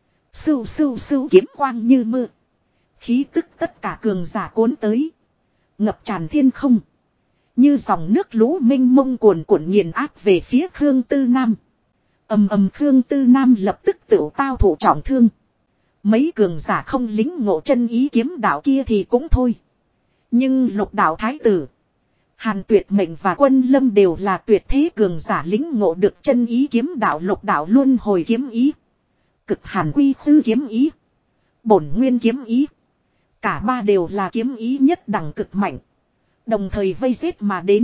Sưu sưu sưu kiếm quang như mưa. Khí tức tất cả cường giả cuốn tới. Ngập tràn thiên không. Như dòng nước lũ mênh mông cuồn cuộn nghiền áp về phía Khương Tư Nam. Ầm ầm Khương Tư Nam lập tức tự tao thụ trọng thương. Mấy cường giả không lính ngộ chân ý kiếm đạo kia thì cũng thôi. Nhưng Lục đạo thái tử, Hàn Tuyệt Mệnh và Quân Lâm đều là tuyệt thế cường giả lính ngộ được chân ý kiếm đạo. Lục đạo luân hồi kiếm ý, Cực Hàn Quy Khư kiếm ý, Bổn Nguyên kiếm ý. Cả ba đều là kiếm ý nhất đẳng cực mạnh. Đồng thời vây giết mà đến.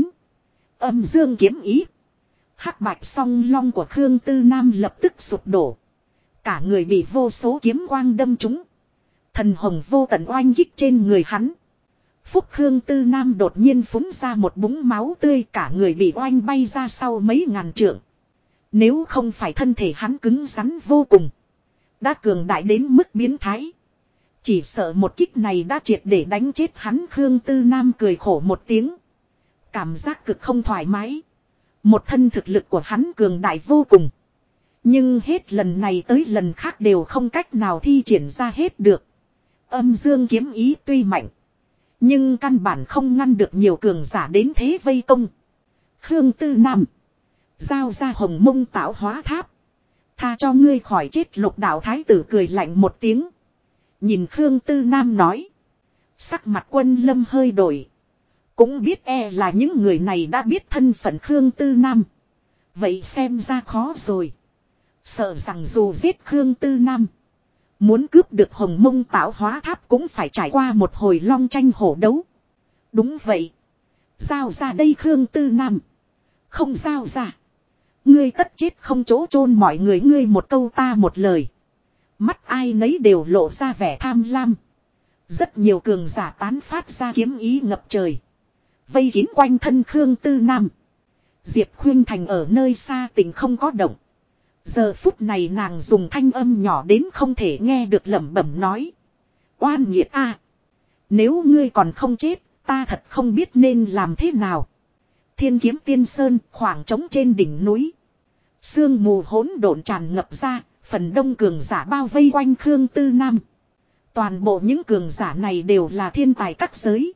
Âm Dương kiếm ý, hắc bạch song long của Khương Tư Nam lập tức sụp đổ. Cả người bị vô số kiếm quang đâm trúng. Thần hồng vô tận oanh kích trên người hắn. Phúc Khương Tư Nam đột nhiên phúng ra một búng máu tươi, cả người bị oanh bay ra sau mấy ngàn trượng. Nếu không phải thân thể hắn cứng rắn vô cùng, đã cường đại đến mức biến thái, chỉ sợ một kích này đã triệt để đánh chết hắn. Khương Tư Nam cười khổ một tiếng. Cảm giác cực không thoải mái. Một thân thực lực của hắn cường đại vô cùng. Nhưng hết lần này tới lần khác đều không cách nào thi triển ra hết được. Âm Dương kiếm ý tuy mạnh, nhưng căn bản không ngăn được nhiều cường giả đến thế vây công. Khương Tư Nam, giao ra Hồng Mông tạo hóa tháp, tha cho ngươi khỏi chết. Lục đạo thái tử cười lạnh một tiếng, nhìn Khương Tư Nam nói. Sắc mặt Quân Lâm hơi đổi. Cũng biết là những người này đã biết thân phận Khương Tư Nam. Vậy xem ra khó rồi. Sợ rằng dù giết Khương Tư Nam, muốn cướp được Hồng Mông tạo hóa tháp cũng phải trải qua một hồi long tranh hổ đấu. Đúng vậy. Giao ra đây Khương Tư Nam. Không giao ra, ngươi tất chết không chỗ chôn. Mọi người ngươi một câu ta một lời. Mắt ai nấy đều lộ ra vẻ tham lam. Rất nhiều cường giả tán phát ra kiếm ý ngập trời, vây kín quanh thân Khương Tư Nam. Diệp Khuyên Thành ở nơi xa tỉnh không có động. Giờ phút này nàng dùng thanh âm nhỏ đến không thể nghe được lẩm bẩm nói. Oan nghiệt a, nếu ngươi còn không chết, ta thật không biết nên làm thế nào. Thiên Kiếm Tiên Sơn, khoảng trống trên đỉnh núi. Sương mù hỗn độn tràn ngập ra, phần đông cường giả bao vây quanh Khương Tư Nam. Toàn bộ những cường giả này đều là thiên tài các giới.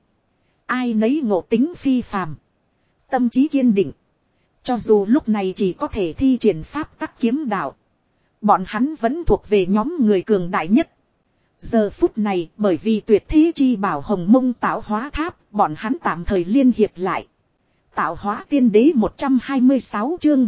Ai nấy ngộ tính phi phàm, tâm trí kiên định. Cho dù lúc này chỉ có thể thi triển pháp tắc kiếm đạo, bọn hắn vẫn thuộc về nhóm người cường đại nhất. Giờ phút này, bởi vì tuyệt thế chi bảo Hồng Mông tạo hóa tháp, bọn hắn tạm thời liên hiệp lại. Tạo hóa tiên đế 126 chương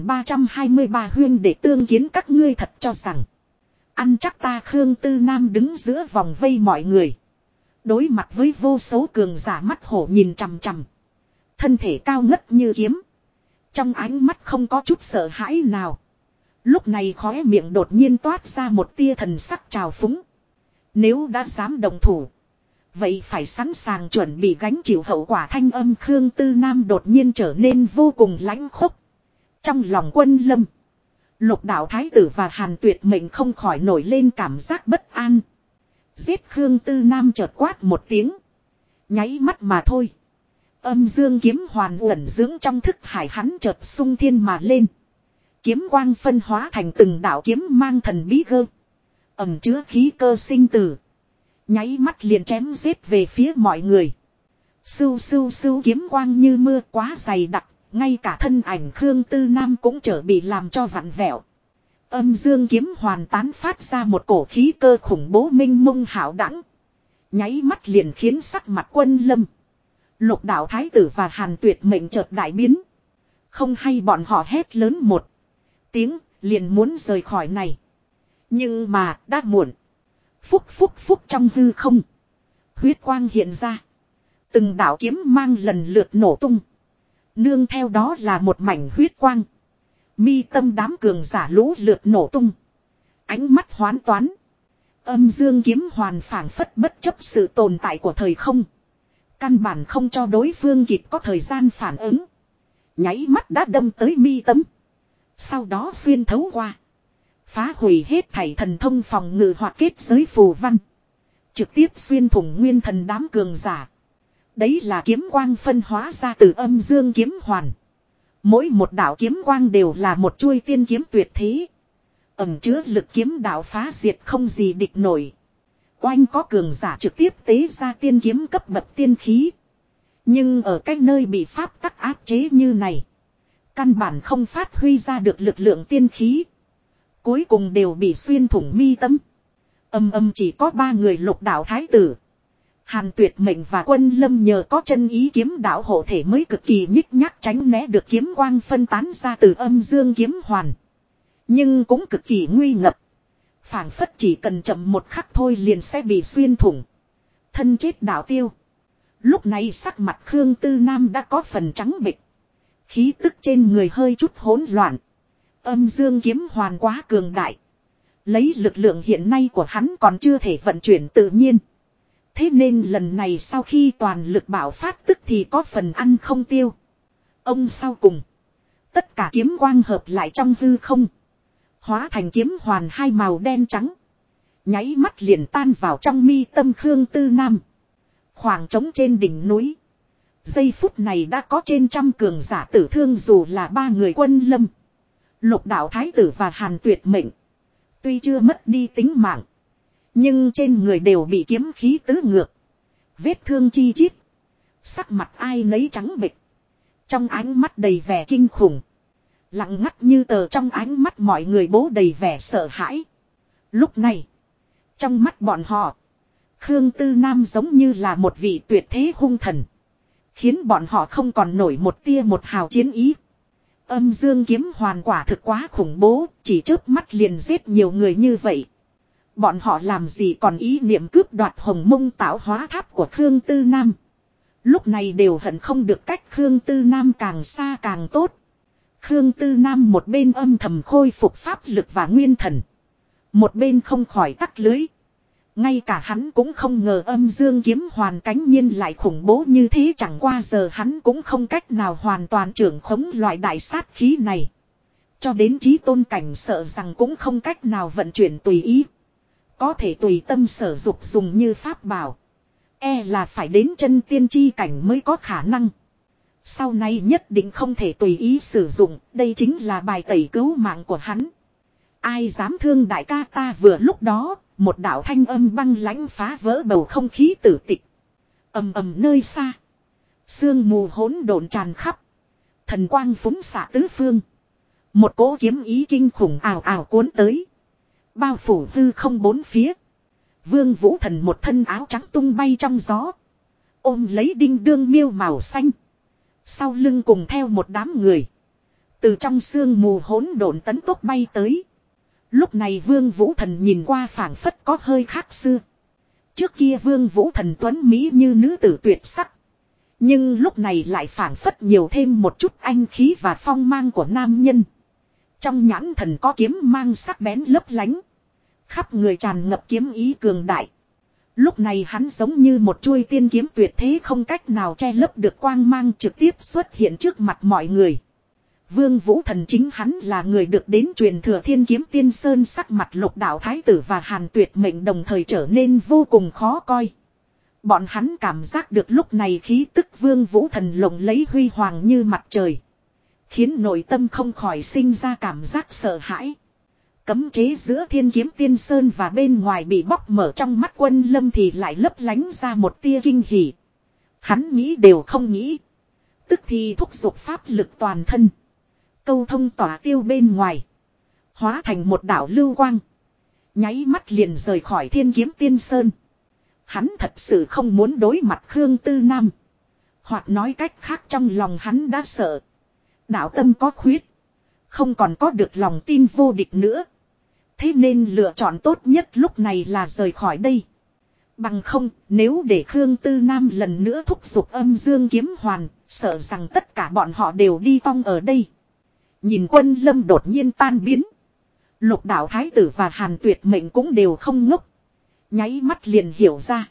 1323 huyên để tương kiến các ngươi thật cho rằng ăn chắc ta. Khương Tư Nam đứng giữa vòng vây mọi người, đối mặt với vô số cường giả mắt hổ nhìn chằm chằm. Thân thể cao ngất như kiếm, trong ánh mắt không có chút sợ hãi nào. Lúc này khóe miệng đột nhiên toát ra một tia thần sắc trào phúng. Nếu đã dám đồng thủ, vậy phải sẵn sàng chuẩn bị gánh chịu hậu quả. Thanh âm Khương Tư Nam đột nhiên trở nên vô cùng lãnh khốc. Trong lòng Quân Lâm, Lục đạo thái tử và Hàn Tuyệt Mệnh không khỏi nổi lên cảm giác bất an. Giết Khương Tư Nam chợt quát một tiếng. Nháy mắt mà thôi, Âm Dương kiếm hoàn ẩn dưỡng trong thức hải hắn chợt sung thiên mà lên. Kiếm quang phân hóa thành từng đạo kiếm mang thần bí gơ, ẩn chứa khí cơ sinh tử. Nháy mắt liền chém giết về phía mọi người. Sưu sưu sưu kiếm quang như mưa quá dày đặc, ngay cả thân ảnh Khương Tư Nam cũng trở bị làm cho vặn vẹo. Âm Dương kiếm hoàn tán phát ra một cổ khí cơ khủng bố minh mông hạo đẳng. Nháy mắt liền khiến sắc mặt Quân Lâm, Lục đạo thái tử và Hàn Tuyệt Mệnh chợt đại biến. Không hay bọn họ hét lớn một tiếng, liền muốn rời khỏi này. Nhưng mà đã muộn. Phúc phúc phúc trong hư không, huyết quang hiện ra. Từng đạo kiếm mang lần lượt nổ tung. Nương theo đó là một mảnh huyết quang. Mi tâm đám cường giả lũ lượt nổ tung. Ánh mắt hoán toán. Âm dương kiếm hoàn phảng phất bất chấp sự tồn tại của thời không. Căn bản không cho đối phương kịp có thời gian phản ứng. Nháy mắt đã đâm tới mi tâm. Sau đó xuyên thấu qua. Phá hủy hết thảy thần thông phòng ngự hoặc kết giới phù văn. Trực tiếp xuyên thủng nguyên thần đám cường giả. Đấy là kiếm quang phân hóa ra từ âm dương kiếm hoàn. Mỗi một đạo kiếm quang đều là một chuôi tiên kiếm tuyệt thế. Ẩn chứa lực kiếm đạo phá diệt không gì địch nổi. Oanh có cường giả trực tiếp tế ra tiên kiếm cấp bậc tiên khí. Nhưng ở cái nơi bị pháp tắc áp chế như này. Căn bản không phát huy ra được lực lượng tiên khí. Cuối cùng đều bị xuyên thủng mi tâm. Âm chỉ có 3 người lục đạo thái tử. Hàn Tuyệt Mệnh và Quân Lâm nhờ có chân ý kiếm đạo hộ thể mới cực kỳ nhích nhác tránh né được kiếm quang phân tán ra từ âm dương kiếm hoàn. Nhưng cũng cực kỳ nguy ngập. Phảng phất chỉ cần chậm một khắc thôi liền sẽ bị xuyên thủng. Thân chết đạo tiêu. Lúc này sắc mặt Khương Tư Nam đã có phần trắng bệch. Khí tức trên người hơi chút hỗn loạn. Âm dương kiếm hoàn quá cường đại. Lấy lực lượng hiện nay của hắn còn chưa thể vận chuyển tự nhiên. Thế nên lần này sau khi toàn lực bạo phát tức thì có phần ăn không tiêu. Ông sau cùng. Tất cả kiếm quang hợp lại trong hư không. Hóa thành kiếm hoàn hai màu đen trắng. Nháy mắt liền tan vào trong mi tâm Khương Tư Nam. Khoảng trống trên đỉnh núi. Giây phút này đã có trên trăm cường giả tử thương dù là 3 người Quân Lâm. Lục đạo thái tử và Hàn Tuyệt Mệnh. Tuy chưa mất đi tính mạng. Nhưng trên người đều bị kiếm khí tứ ngược. Vết thương chi chít. Sắc mặt ai nấy trắng bệch. Trong ánh mắt đầy vẻ kinh khủng. Lặng ngắt như tờ trong ánh mắt mọi người bố đầy vẻ sợ hãi. Lúc này. Trong mắt bọn họ. Khương Tư Nam giống như là một vị tuyệt thế hung thần. Khiến bọn họ không còn nổi một tia một hào chiến ý. Âm dương kiếm hoàn quả thực quá khủng bố. Chỉ chớp mắt liền giết nhiều người như vậy. Bọn họ làm gì còn ý niệm cướp đoạt hồng mông tạo hóa tháp của Khương Tư Nam. Lúc này đều hận không được cách Khương Tư Nam càng xa càng tốt. Khương Tư Nam một bên âm thầm khôi phục pháp lực và nguyên thần. Một bên không khỏi tắc lưới. Ngay cả hắn cũng không ngờ âm dương kiếm hoàn cánh nhiên lại khủng bố như thế, chẳng qua giờ hắn cũng không cách nào hoàn toàn trưởng khống loại đại sát khí này. Cho đến chí tôn cảnh sợ rằng cũng không cách nào vận chuyển tùy ý. Có thể tùy tâm sở dục dùng như pháp bảo. E là phải đến chân tiên chi cảnh mới có khả năng. Sau này nhất định không thể tùy ý sử dụng, đây chính là bài tẩy cứu mạng của hắn. Ai dám thương đại ca ta? Vừa lúc đó, một đạo thanh âm băng lãnh phá vỡ bầu không khí tử tịch. Ầm ầm nơi xa. Sương mù hỗn độn tràn khắp. Thần quang phúng xạ tứ phương. Một cỗ kiếm ý kinh khủng ào ào cuốn tới. Bao phủ hư không bốn phía. Vương Vũ Thần một thân áo trắng tung bay trong gió. Ôm lấy đinh đương miêu màu xanh. Sau lưng cùng theo một đám người. Từ trong sương mù hỗn độn tấn tốc bay tới. Lúc này Vương Vũ Thần nhìn qua phảng phất có hơi khác xưa. Trước kia Vương Vũ Thần tuấn mỹ như nữ tử tuyệt sắc. Nhưng lúc này lại phảng phất nhiều thêm một chút anh khí và phong mang của nam nhân. Trong nhãn thần có kiếm mang sắc bén lấp lánh. Khắp người tràn ngập kiếm ý cường đại. Lúc này hắn giống như một chuôi tiên kiếm tuyệt thế không cách nào che lấp được quang mang trực tiếp xuất hiện trước mặt mọi người. Vương Vũ Thần chính hắn là người được đến truyền thừa Thiên Kiếm Tiên Sơn, sắc mặt Lục đạo thái tử và Hàn Tuyệt Mệnh đồng thời trở nên vô cùng khó coi. Bọn hắn cảm giác được lúc này khí tức Vương Vũ Thần lộng lấy huy hoàng như mặt trời. Khiến nội tâm không khỏi sinh ra cảm giác sợ hãi. Cấm chế giữa Thiên Kiếm Tiên Sơn và bên ngoài bị bóc mở, trong mắt Quân Lâm thì lại lấp lánh ra một tia kinh hỉ. Hắn nghĩ đều không nghĩ. Tức thì thúc giục pháp lực toàn thân. Câu thông tỏa tiêu bên ngoài. Hóa thành một đạo lưu quang. Nháy mắt liền rời khỏi Thiên Kiếm Tiên Sơn. Hắn thật sự không muốn đối mặt Khương Tư Nam. Hoặc nói cách khác, trong lòng hắn đã sợ. Đạo tâm có khuyết. Không còn có được lòng tin vô địch nữa. Thế nên lựa chọn tốt nhất lúc này là rời khỏi đây. Bằng không, nếu để Khương Tư Nam lần nữa thúc giục âm dương kiếm hoàn, sợ rằng tất cả bọn họ đều đi tong ở đây. Nhìn Quân Lâm đột nhiên tan biến. Lục đạo thái tử và Hàn Tuyệt Mệnh cũng đều không ngốc. Nháy mắt liền hiểu ra.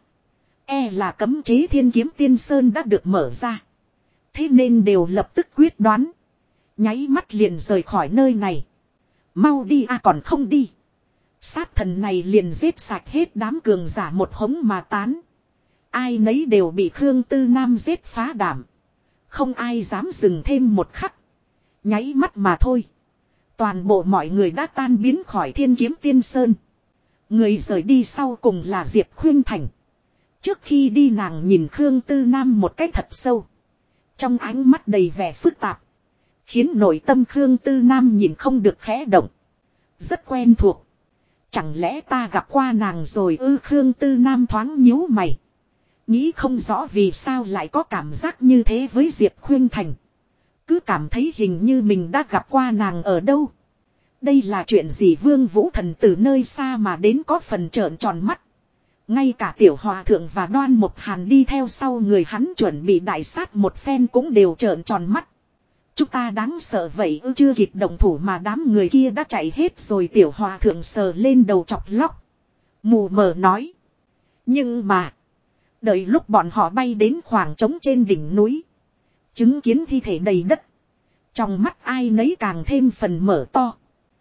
E là cấm chế Thiên Kiếm Tiên Sơn đã được mở ra. Thế nên đều lập tức quyết đoán. Nháy mắt liền rời khỏi nơi này. Mau đi à, còn không đi. Sát thần này liền giết sạch hết đám cường giả một hống mà tán. Ai nấy đều bị Khương Tư Nam giết phá đảm. Không ai dám dừng thêm một khắc. Nháy mắt mà thôi. Toàn bộ mọi người đã tan biến khỏi Thiên Kiếm Tiên Sơn. Người rời đi sau cùng là Diệp Khuyên Thành. Trước khi đi nàng nhìn Khương Tư Nam một cách thật sâu. Trong ánh mắt đầy vẻ phức tạp. Khiến nội tâm Khương Tư Nam nhìn không được khẽ động. Rất quen thuộc. Chẳng lẽ ta gặp qua nàng rồi ư? Khương Tư Nam thoáng nhíu mày. Nghĩ không rõ vì sao lại có cảm giác như thế với Diệp Khuyên Thành. Cứ cảm thấy hình như mình đã gặp qua nàng ở đâu. Đây là chuyện gì? Vương Vũ Thần từ nơi xa mà đến có phần trợn tròn mắt. Ngay cả Tiểu Hòa Thượng và Đoan Mộc Hàn đi theo sau người hắn chuẩn bị đại sát một phen cũng đều trợn tròn mắt. Chúng ta đáng sợ vậy ư? Chưa kịp động thủ mà đám người kia đã chạy hết rồi. Tiểu Hòa Thượng sờ lên đầu chọc lóc. Mù mờ nói. Nhưng mà. Đợi lúc bọn họ bay đến khoảng trống trên đỉnh núi. Chứng kiến thi thể đầy đất. Trong mắt ai nấy càng thêm phần mở to.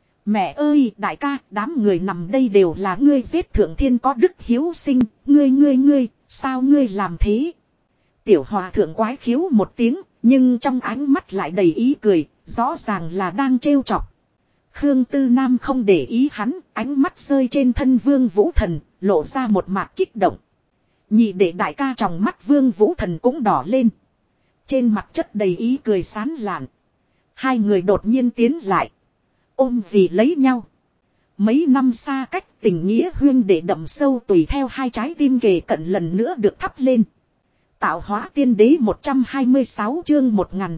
Mẹ ơi đại ca, đám người nằm đây đều là ngươi giết. Thượng Thiên có đức hiếu sinh. Ngươi, sao ngươi làm thế? Tiểu Hòa Thượng quái khiếu một tiếng. Nhưng trong ánh mắt lại đầy ý cười. Rõ ràng là đang trêu chọc. Khương Tư Nam không để ý hắn. Ánh mắt rơi trên thân Vương Vũ Thần. Lộ ra một mạt kích động. Nhị đệ đại ca, trong mắt Vương Vũ Thần cũng đỏ lên. Trên mặt chất đầy ý cười sán lạn. Hai người đột nhiên tiến lại. Ôm gì lấy nhau. Mấy năm xa cách, tình nghĩa huyên để đậm sâu tùy theo hai trái tim kề cận lần nữa được thắp lên. Tạo hóa tiên đế 126 chương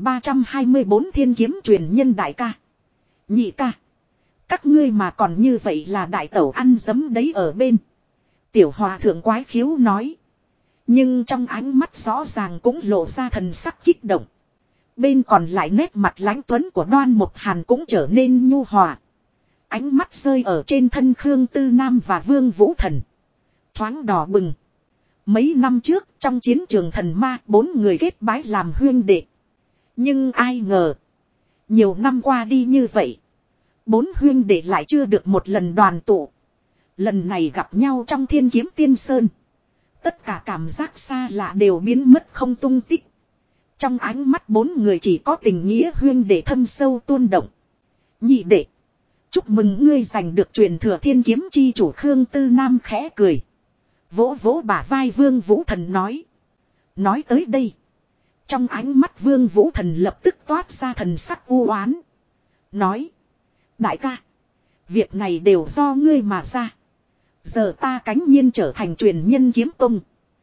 1324 thiên kiếm truyền nhân đại ca. Nhị ca. Các ngươi mà còn như vậy là đại tẩu ăn dấm đấy ở bên. Tiểu Hòa Thượng quái khiếu nói. Nhưng trong ánh mắt rõ ràng cũng lộ ra thần sắc kích động. Bên còn lại nét mặt lãnh tuấn của Đoan Mộc Hàn cũng trở nên nhu hòa. Ánh mắt rơi ở trên thân Khương Tư Nam và Vương Vũ Thần. Thoáng đỏ bừng. Mấy năm trước trong chiến trường thần ma, bốn người kết bái làm huyên đệ. Nhưng ai ngờ. Nhiều năm qua đi như vậy. Bốn huyên đệ lại chưa được một lần đoàn tụ. Lần này gặp nhau trong Thiên Kiếm Tiên Sơn. Tất cả cảm giác xa lạ đều biến mất không tung tích. Trong ánh mắt bốn người chỉ có tình nghĩa huyên đệ thâm sâu tuôn động. Nhị đệ. Chúc mừng ngươi giành được truyền thừa thiên kiếm chi chủ. Khương Tư Nam khẽ cười. Vỗ vỗ bả vai Vương Vũ Thần nói. Nói tới đây. Trong ánh mắt Vương Vũ Thần lập tức toát ra thần sắc u oán. Nói. Đại ca. Việc này đều do ngươi mà ra. Giờ ta cánh nhiên trở thành truyền nhân kiếm tông.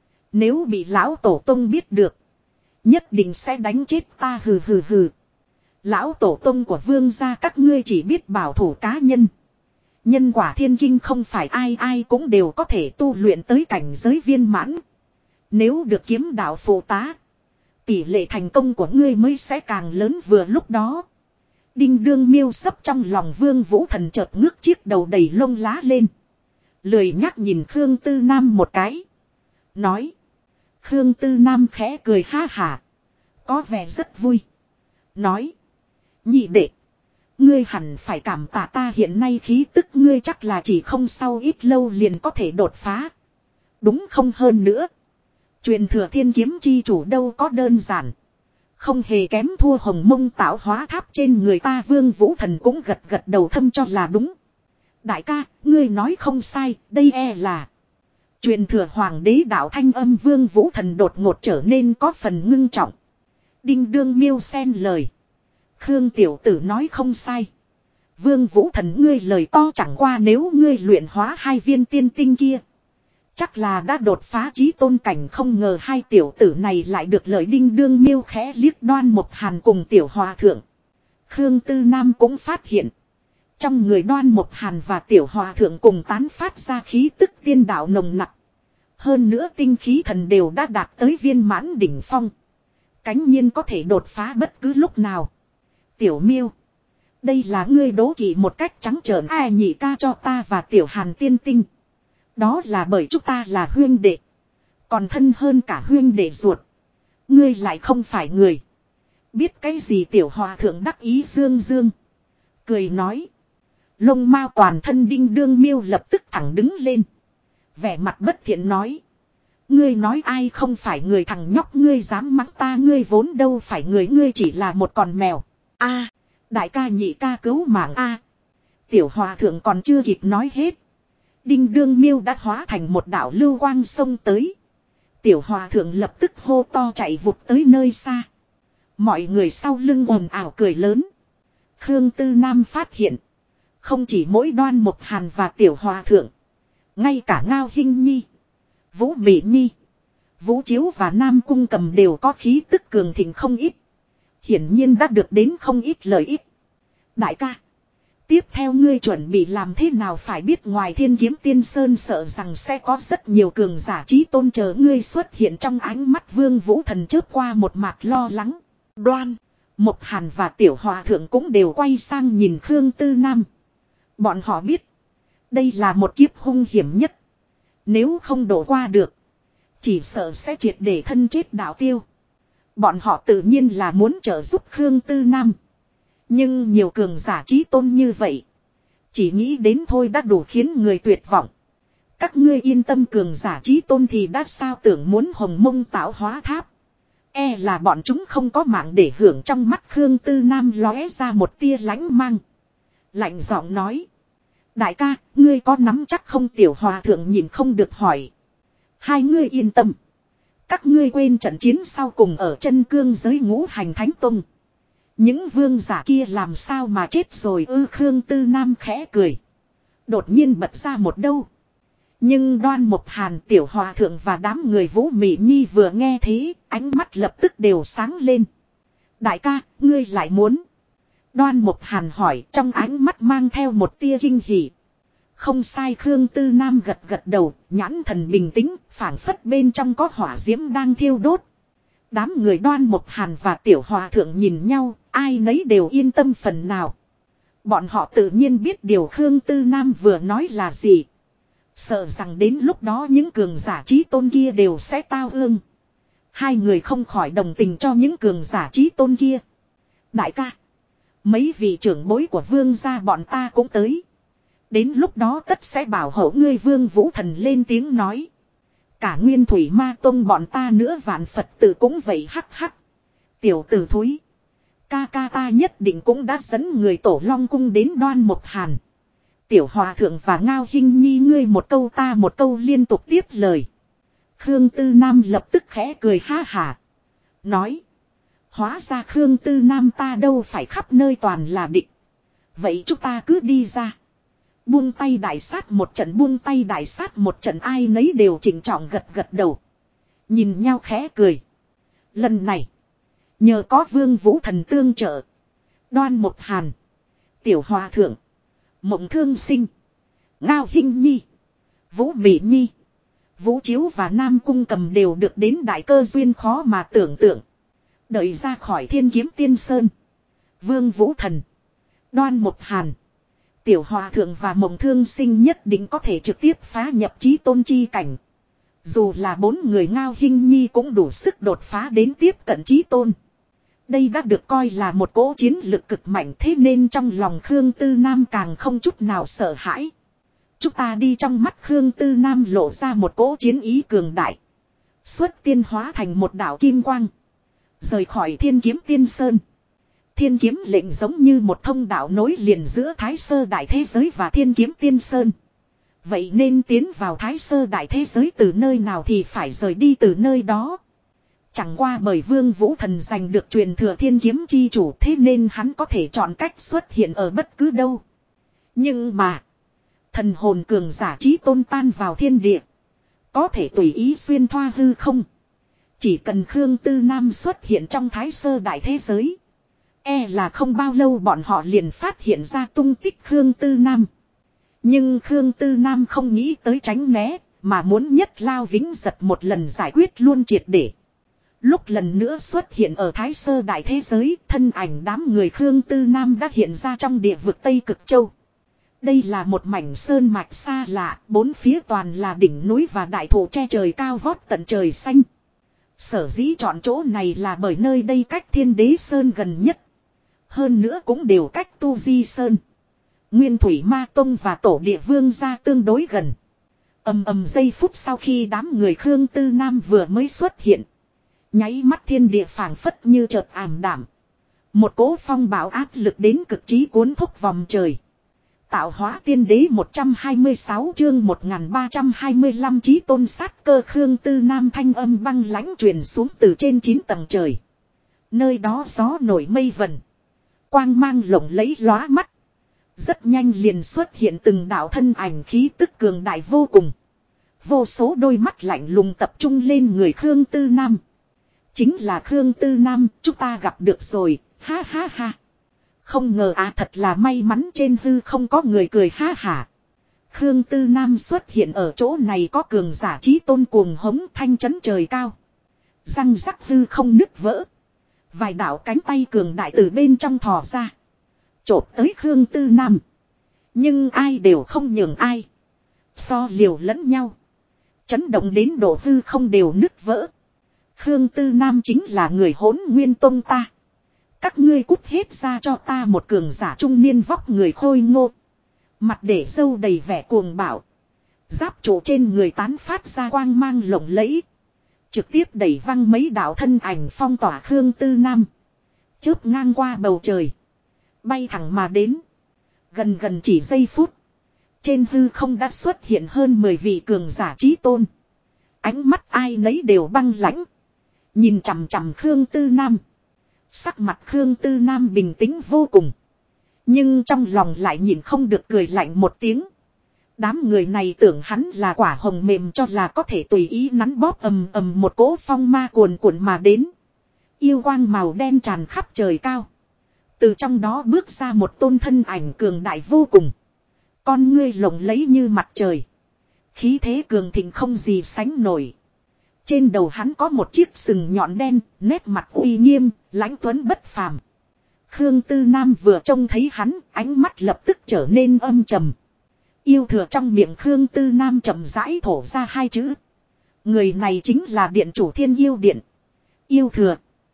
Nếu bị lão tổ tông biết được. Nhất định sẽ đánh chết ta. Hừ. Lão tổ tông của vương gia các ngươi chỉ biết bảo thủ cá nhân. Nhân quả thiên kinh không phải ai ai cũng đều có thể tu luyện tới cảnh giới viên mãn. Nếu được kiếm đạo phụ tá. Tỷ lệ thành công của ngươi mới sẽ càng lớn. Vừa lúc đó. Đinh đương miêu sấp trong lòng Vương Vũ Thần chợt ngước chiếc đầu đầy lông lá lên. Lười nhắc nhìn Khương Tư Nam một cái. Nói. Khương Tư Nam khẽ cười ha hả. Có vẻ rất vui. Nói. Nhị đệ. Ngươi hẳn phải cảm tạ ta, hiện nay khí tức ngươi chắc là chỉ không sau ít lâu liền có thể đột phá. Đúng không? Hơn nữa. Truyền thừa thiên kiếm chi chủ đâu có đơn giản. Không hề kém thua Hồng Mông tạo hóa tháp trên người ta. Vương Vũ Thần cũng gật đầu thâm cho là đúng. Đại ca, ngươi nói không sai, đây e là truyền thừa hoàng đế đạo. Thanh âm Vương Vũ Thần đột ngột trở nên có phần ngưng trọng. Đinh đương miêu xen lời. Khương tiểu tử nói không sai. Vương Vũ Thần ngươi lời to, chẳng qua nếu ngươi luyện hóa hai viên tiên tinh kia. Chắc là đã đột phá chí tôn cảnh. Không ngờ hai tiểu tử này lại được lời. Đinh đương miêu khẽ liếc Đoan Mộc Hàn cùng Tiểu Hòa Thượng. Khương Tư Nam cũng phát hiện. Trong người Đoan Mộc Hàn và Tiểu Hòa Thượng cùng tán phát ra khí tức tiên đạo nồng nặc. Hơn nữa tinh khí thần đều đã đạt tới viên mãn đỉnh phong. Cánh nhiên có thể đột phá bất cứ lúc nào. Tiểu Miêu, đây là ngươi đố kỵ một cách trắng trợn ai nhị ca cho ta và Tiểu Hàn tiên tinh. Đó là bởi chúng ta là huyên đệ. Còn thân hơn cả huyên đệ ruột. Ngươi lại không phải người. Biết cái gì Tiểu Hòa thượng đắc ý dương dương. Cười nói. Lông mao toàn thân đinh đương Miêu lập tức thẳng đứng lên. Vẻ mặt bất thiện nói. Ngươi nói ai không phải người, thằng nhóc ngươi dám mắng ta, ngươi vốn đâu phải người, ngươi chỉ là một con mèo. A, đại ca nhị ca cứu mạng a. Tiểu Hòa thượng còn chưa kịp nói hết. Đinh đương Miêu đã hóa thành một đạo lưu quang xông tới. Tiểu Hòa thượng lập tức hô to chạy vụt tới nơi xa. Mọi người sau lưng ồn ào cười lớn. Khương Tư Nam phát hiện. Không chỉ mỗi Đoan Mộc Hàn và Tiểu Hòa thượng. Ngay cả Ngao Hinh Nhi, Vũ Mị Nhi, Vũ Chiếu và Nam Cung Cầm đều có khí tức cường thịnh không ít. Hiển nhiên đã được đến không ít lợi ích. Đại ca, tiếp theo ngươi chuẩn bị làm thế nào? Phải biết ngoài Thiên Kiếm Tiên Sơn sợ rằng sẽ có rất nhiều cường giả chí tôn chờ ngươi xuất hiện. Trong ánh mắt Vương Vũ Thần chớp qua một mặt lo lắng. Đoan Mộc Hàn và Tiểu Hòa thượng cũng đều quay sang nhìn Khương Tư Nam. Bọn họ biết đây là một kiếp hung hiểm nhất. Nếu không đổ qua được, chỉ sợ sẽ triệt để thân chết đạo tiêu. Bọn họ tự nhiên là muốn trợ giúp Khương Tư Nam. Nhưng nhiều cường giả chí tôn như vậy, chỉ nghĩ đến thôi đã đủ khiến người tuyệt vọng. Các ngươi yên tâm, cường giả chí tôn thì đã sao tưởng muốn hồng mông tạo hóa tháp. E là bọn chúng không có mạng để hưởng. Trong mắt Khương Tư Nam lóe ra một tia lánh mang. Lạnh giọng nói. Đại ca, ngươi có nắm chắc không? Tiểu Hòa thượng nhìn không được hỏi. Hai ngươi yên tâm. Các ngươi quên trận chiến sau cùng ở chân cương giới Ngũ Hành Thánh Tông. Những vương giả kia làm sao mà chết rồi ư? Khương Tư Nam khẽ cười. Đột nhiên bật ra một đâu. Nhưng Đoan Mộc Hàn, Tiểu Hòa thượng và đám người Vũ Mị Nhi vừa nghe thế, ánh mắt lập tức đều sáng lên. Đại ca, ngươi lại muốn? Đoan Mộc Hàn hỏi, trong ánh mắt mang theo một tia kinh hỉ. Không sai. Khương Tư Nam gật gật đầu, nhãn thần bình tĩnh, phảng phất bên trong có hỏa diễm đang thiêu đốt. Đám người Đoan Mộc Hàn và Tiểu Hòa thượng nhìn nhau, ai nấy đều yên tâm phần nào. Bọn họ tự nhiên biết điều Khương Tư Nam vừa nói là gì. Sợ rằng đến lúc đó những cường giả chí tôn kia đều sẽ tao ương. Hai người không khỏi đồng tình cho những cường giả chí tôn kia. Đại ca, mấy vị trưởng bối của vương gia bọn ta cũng tới. Đến lúc đó tất sẽ bảo hộ ngươi. Vương Vũ Thần lên tiếng nói. Cả Nguyên Thủy Ma Tông bọn ta nữa, vạn Phật tử cũng vậy. Hắc hắc. Tiểu tử thúi, ca ca ta nhất định cũng đã dẫn người Tổ Long cung đến Đoan Mộc Hàn, Tiểu Hòa thượng và Ngao Hinh Nhi, ngươi một câu ta một câu liên tục tiếp lời. Khương Tư Nam lập tức khẽ cười ha hả. Nói. Hóa ra Khương Tư Nam ta đâu phải khắp nơi toàn là địch. Vậy chúng ta cứ đi ra. Buông tay đại sát một trận, buông tay đại sát một trận. Ai nấy đều chỉnh trọng gật gật đầu. Nhìn nhau khẽ cười. Lần này, nhờ có Vương Vũ Thần tương trợ, Đoan Mộc Hàn, Tiểu Hòa thượng, Mộng Thương Sinh, Ngao Hinh Nhi, Vũ Mị Nhi, Vũ Chiếu và Nam Cung Cầm đều được đến đại cơ duyên khó mà tưởng tượng. Đợi ra khỏi Thiên Kiếm Tiên Sơn, Vương Vũ Thần, Đoan Mộc Hàn, Tiểu Hòa thượng và Mộng Thương Sinh nhất định có thể trực tiếp phá nhập chí tôn chi cảnh. Dù là 4 người Ngao Hinh Nhi cũng đủ sức đột phá đến tiếp cận chí tôn. Đây đã được coi là một cỗ chiến lực cực mạnh, thế nên trong lòng Khương Tư Nam càng không chút nào sợ hãi. Chúng ta đi. Trong mắt Khương Tư Nam lộ ra một cỗ chiến ý cường đại. Xuất tiên hóa thành một đạo kim quang, rời khỏi Thiên Kiếm Tiên Sơn. Thiên kiếm lệnh giống như một thông đạo nối liền giữa Thái Sơ Đại Thế Giới và Thiên Kiếm Tiên Sơn. Vậy nên tiến vào Thái Sơ Đại Thế Giới từ nơi nào thì phải rời đi từ nơi đó. Chẳng qua bởi Vương Vũ Thần giành được truyền thừa Thiên Kiếm chi chủ, thế nên hắn có thể chọn cách xuất hiện ở bất cứ đâu. Nhưng mà, thần hồn cường giả chí tôn tan vào thiên địa, có thể tùy ý xuyên thoa hư không. Chỉ cần Khương Tư Nam xuất hiện trong Thái Sơ Đại Thế Giới, e là không bao lâu bọn họ liền phát hiện ra tung tích Khương Tư Nam. Nhưng Khương Tư Nam không nghĩ tới tránh né, mà muốn nhất lao vĩnh giật một lần giải quyết luôn triệt để. Lúc lần nữa xuất hiện ở Thái Sơ đại thế giới, thân ảnh đám người Khương Tư Nam đã hiện ra trong địa vực Tây Cực Châu. Đây là một mảnh sơn mạch xa lạ, bốn phía toàn là đỉnh núi và đại thụ che trời cao vót tận trời xanh. Sở dĩ chọn chỗ này là bởi nơi đây cách Thiên Đế Sơn gần nhất. Hơn nữa cũng đều cách Tu Di Sơn, Nguyên Thủy Ma Tông và Tổ Địa Vương gia tương đối gần. Ầm ầm giây phút sau khi đám người Khương Tư Nam vừa mới xuất hiện, nháy mắt thiên địa phảng phất như chợt ảm đạm. Một cỗ phong bão áp lực đến cực trí cuốn thúc vòng trời. Tạo hóa tiên đế 126 chương 1325 chí tôn sát cơ Khương Tư Nam thanh âm băng lãnh truyền xuống từ trên 9 tầng trời. Nơi đó gió nổi mây vần, quang mang lộng lẫy lóa mắt. Rất nhanh liền xuất hiện từng đạo thân ảnh khí tức cường đại vô cùng. Vô số đôi mắt lạnh lùng tập trung lên người Khương Tư Nam. Chính là Khương Tư Nam, chúng ta gặp được rồi, ha ha ha. Không ngờ thật là may mắn trên hư không có người cười ha hả. Khương Tư Nam xuất hiện ở chỗ này có cường giả chí tôn cuồng hống thanh chấn trời cao. Răng rắc hư không nứt vỡ. Vài đạo cánh tay cường đại từ bên trong thò ra. Chộp tới Khương Tư Nam. Nhưng ai đều không nhường ai. So liều lẫn nhau. Chấn động đến độ hư không đều nứt vỡ. Khương Tư Nam chính là người Hỗn Nguyên Tông ta. Các ngươi cút hết ra cho ta một cường giả trung niên vóc người khôi ngô. Mặt để râu đầy vẻ cuồng bạo. Giáp trụ trên người tán phát ra quang mang lộng lẫy. Trực tiếp đẩy văng mấy đạo thân ảnh phong tỏa Khương Tư Nam. Chớp ngang qua bầu trời. Bay thẳng mà đến. Gần chỉ giây phút. Trên hư không đã xuất hiện hơn 10 vị cường giả chí tôn. Ánh mắt ai nấy đều băng lãnh. Nhìn chằm chằm Khương Tư Nam. Sắc mặt Khương Tư Nam bình tĩnh vô cùng. Nhưng trong lòng lại nhìn không được cười lạnh một tiếng. Đám người này tưởng hắn là quả hồng mềm cho là có thể tùy ý nắn bóp ầm ầm một cỗ phong ma cuồn cuộn mà đến. Yêu quang màu đen tràn khắp trời cao. Từ trong đó bước ra một tôn thân ảnh cường đại vô cùng. Con ngươi lộng lẫy như mặt trời. Khí thế cường thịnh không gì sánh nổi. Trên đầu hắn có một chiếc sừng nhọn đen, nét mặt uy nghiêm, lãnh tuấn bất phàm. Khương Tư Nam vừa trông thấy hắn, ánh mắt lập tức trở nên âm trầm. Yêu thừa trong miệng Khương Tư Nam chậm rãi thổ ra hai chữ. Người này chính là điện chủ Thiên Yêu Điện. Yêu thừa.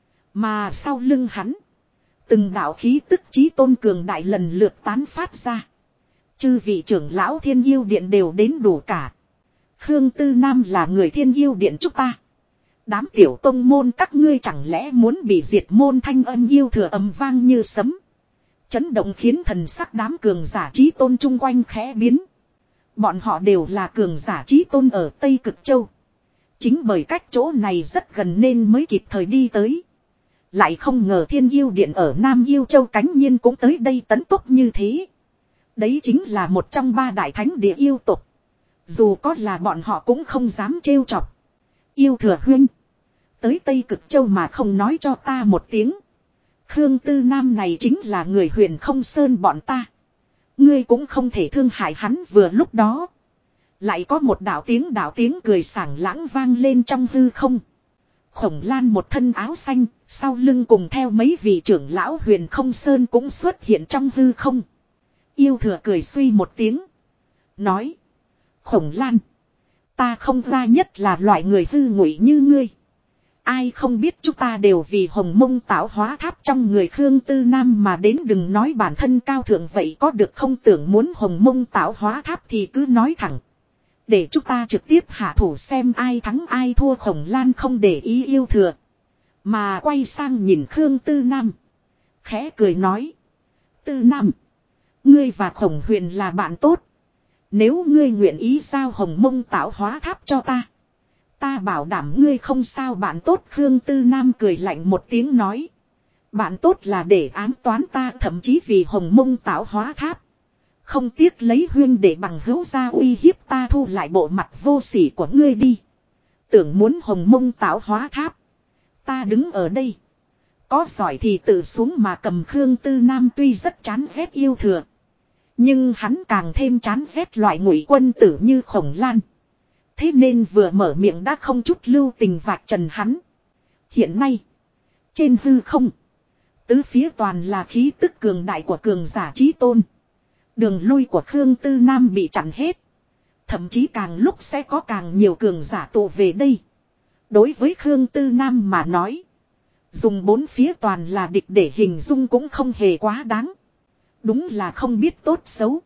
Mà sau lưng hắn, từng đạo khí tức chí tôn cường đại lần lượt tán phát ra. Chư vị trưởng lão Thiên Yêu Điện đều đến đủ cả. Khương Tư Nam là người Thiên Yêu Điện chúng ta. Đám tiểu tông môn các ngươi chẳng lẽ muốn bị diệt môn thanh âm yêu thừa ầm vang như sấm. Chấn động khiến thần sắc đám cường giả chí tôn chung quanh khẽ biến. Bọn họ đều là cường giả chí tôn ở Tây Cực Châu. Chính bởi cách chỗ này rất gần nên mới kịp thời đi tới. Lại không ngờ Thiên Yêu Điện ở Nam Yêu Châu cánh nhiên cũng tới đây tấn tốc như thế. Đấy chính là một trong 3 đại thánh địa yêu tộc. Dù có là bọn họ cũng không dám trêu chọc. Yêu thừa huynh. Tới Tây Cực Châu mà không nói cho ta một tiếng. Khương Tư Nam này chính là người Huyền Không Sơn bọn ta. Ngươi cũng không thể thương hại hắn vừa lúc đó. Lại có một đạo tiếng cười sảng lãng vang lên trong hư không. Khổng Lan một thân áo xanh, sau lưng cùng theo mấy vị trưởng lão Huyền Không Sơn cũng xuất hiện trong hư không. Yêu thừa cười suy một tiếng. Nói. Khổng Lan. Ta không ra nhất là loại người hư ngụy như ngươi. Ai không biết chúng ta đều vì Hồng Mông tạo hóa tháp trong người Khương Tư Nam mà đến, đừng nói bản thân cao thượng vậy có được không, tưởng muốn Hồng Mông tạo hóa tháp thì cứ nói thẳng. Để chúng ta trực tiếp hạ thủ xem ai thắng ai thua. Khổng Lan không để ý yêu thừa. Mà quay sang nhìn Khương Tư Nam. Khẽ cười nói. Tư Nam. Ngươi và Khổng Huyền là bạn tốt. Nếu ngươi nguyện ý giao Hồng Mông tạo hóa tháp cho ta. Ta bảo đảm ngươi không sao. Bạn tốt. Khương Tư Nam cười lạnh một tiếng nói. Bạn tốt là để ám toán ta, thậm chí vì Hồng Mông tạo hóa tháp. Không tiếc lấy huyên để bằng hữu ra uy hiếp ta, thu lại bộ mặt vô sỉ của ngươi đi. Tưởng muốn Hồng Mông tạo hóa tháp. Ta đứng ở đây. Có giỏi thì tự xuống mà cầm. Khương Tư Nam tuy rất chán ghét yêu thừa. Nhưng hắn càng thêm chán ghét loại ngụy quân tử như Khổng Lan. Thế nên vừa mở miệng đã không chút lưu tình vạch trần hắn. Hiện nay, trên hư không, tứ phía toàn là khí tức cường đại của cường giả chí tôn. Đường lui của Khương Tư Nam bị chặn hết. Thậm chí càng lúc sẽ có càng nhiều cường giả tụ về đây. Đối với Khương Tư Nam mà nói, dùng bốn phía toàn là địch để hình dung cũng không hề quá đáng. Đúng là không biết tốt xấu.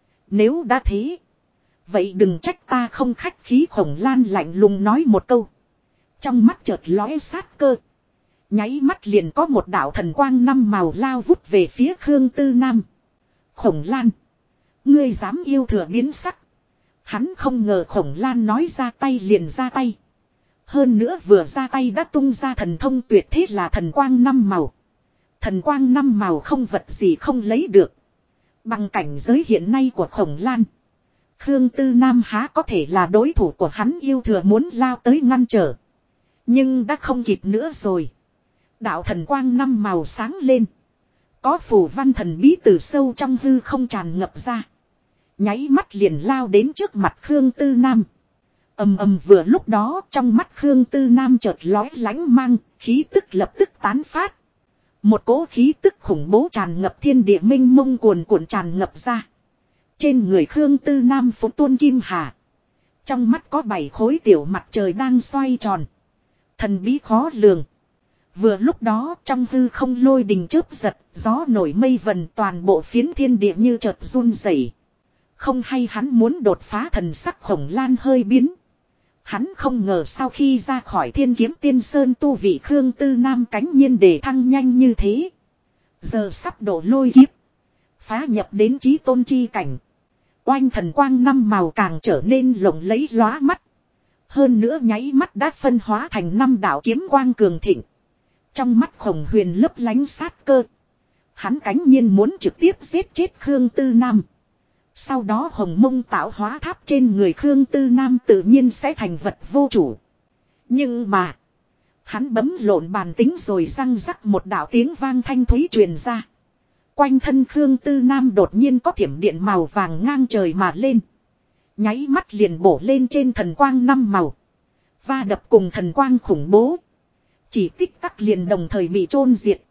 Nếu đã thế, vậy đừng trách ta không khách khí. Khổng Lan lạnh lùng nói một câu. Trong mắt chợt lóe sát cơ. Nháy mắt liền có một đạo thần quang năm màu lao vút về phía Khương Tư Nam. Khổng Lan, ngươi dám yêu thừa biến sắc. Hắn không ngờ Khổng Lan nói ra tay liền ra tay. Hơn nữa vừa ra tay đã tung ra thần thông tuyệt thế là thần quang năm màu. Thần quang năm màu không vật gì không lấy được. Bằng cảnh giới hiện nay của Khổng Lan, Khương Tư Nam há có thể là đối thủ của hắn. Yêu thừa muốn lao tới ngăn trở, nhưng đã không kịp nữa rồi. Đạo thần quang năm màu sáng lên. Có phù văn thần bí từ sâu trong hư không tràn ngập ra. Nháy mắt liền lao đến trước mặt Khương Tư Nam. Ầm ầm vừa lúc đó trong mắt Khương Tư Nam chợt lóe lánh mang, khí tức lập tức tán phát. Một cỗ khí tức khủng bố tràn ngập thiên địa minh mông cuồn cuộn tràn ngập ra. Trên người Khương Tư Nam phủ tuôn kim hà. Trong mắt có 7 khối tiểu mặt trời đang xoay tròn. Thần bí khó lường. Vừa lúc đó trong hư không lôi đình chớp giật, gió nổi mây vần, toàn bộ phiến thiên địa như chợt run rẩy. Không hay hắn muốn đột phá. Thần sắc Khổng Lan hơi biến. Hắn không ngờ sau khi ra khỏi Thiên Kiếm Tiên Sơn tu vị Khương Tư Nam cánh nhiên để thăng nhanh như thế. Giờ sắp độ lôi kiếp, phá nhập đến chí tôn chi cảnh. Oanh thần quang năm màu càng trở nên lộng lẫy lóa mắt. Hơn nữa nháy mắt đã phân hóa thành 5 đạo kiếm quang cường thịnh. Trong mắt Khổng Huyền lấp lánh sát cơ. Hắn cánh nhiên muốn trực tiếp giết chết Khương Tư Nam. Sau đó hồng mông tạo hóa tháp trên người Khương Tư Nam tự nhiên sẽ thành vật vô chủ. Nhưng mà, hắn bấm lộn bàn tính rồi răng rắc một đạo tiếng vang thanh thúy truyền ra. Quanh thân Khương Tư Nam đột nhiên có thiểm điện màu vàng ngang trời mà lên. Nháy mắt liền bổ lên trên thần quang 5 màu. Va đập cùng thần quang khủng bố. Chỉ tích tắc liền đồng thời bị chôn diệt.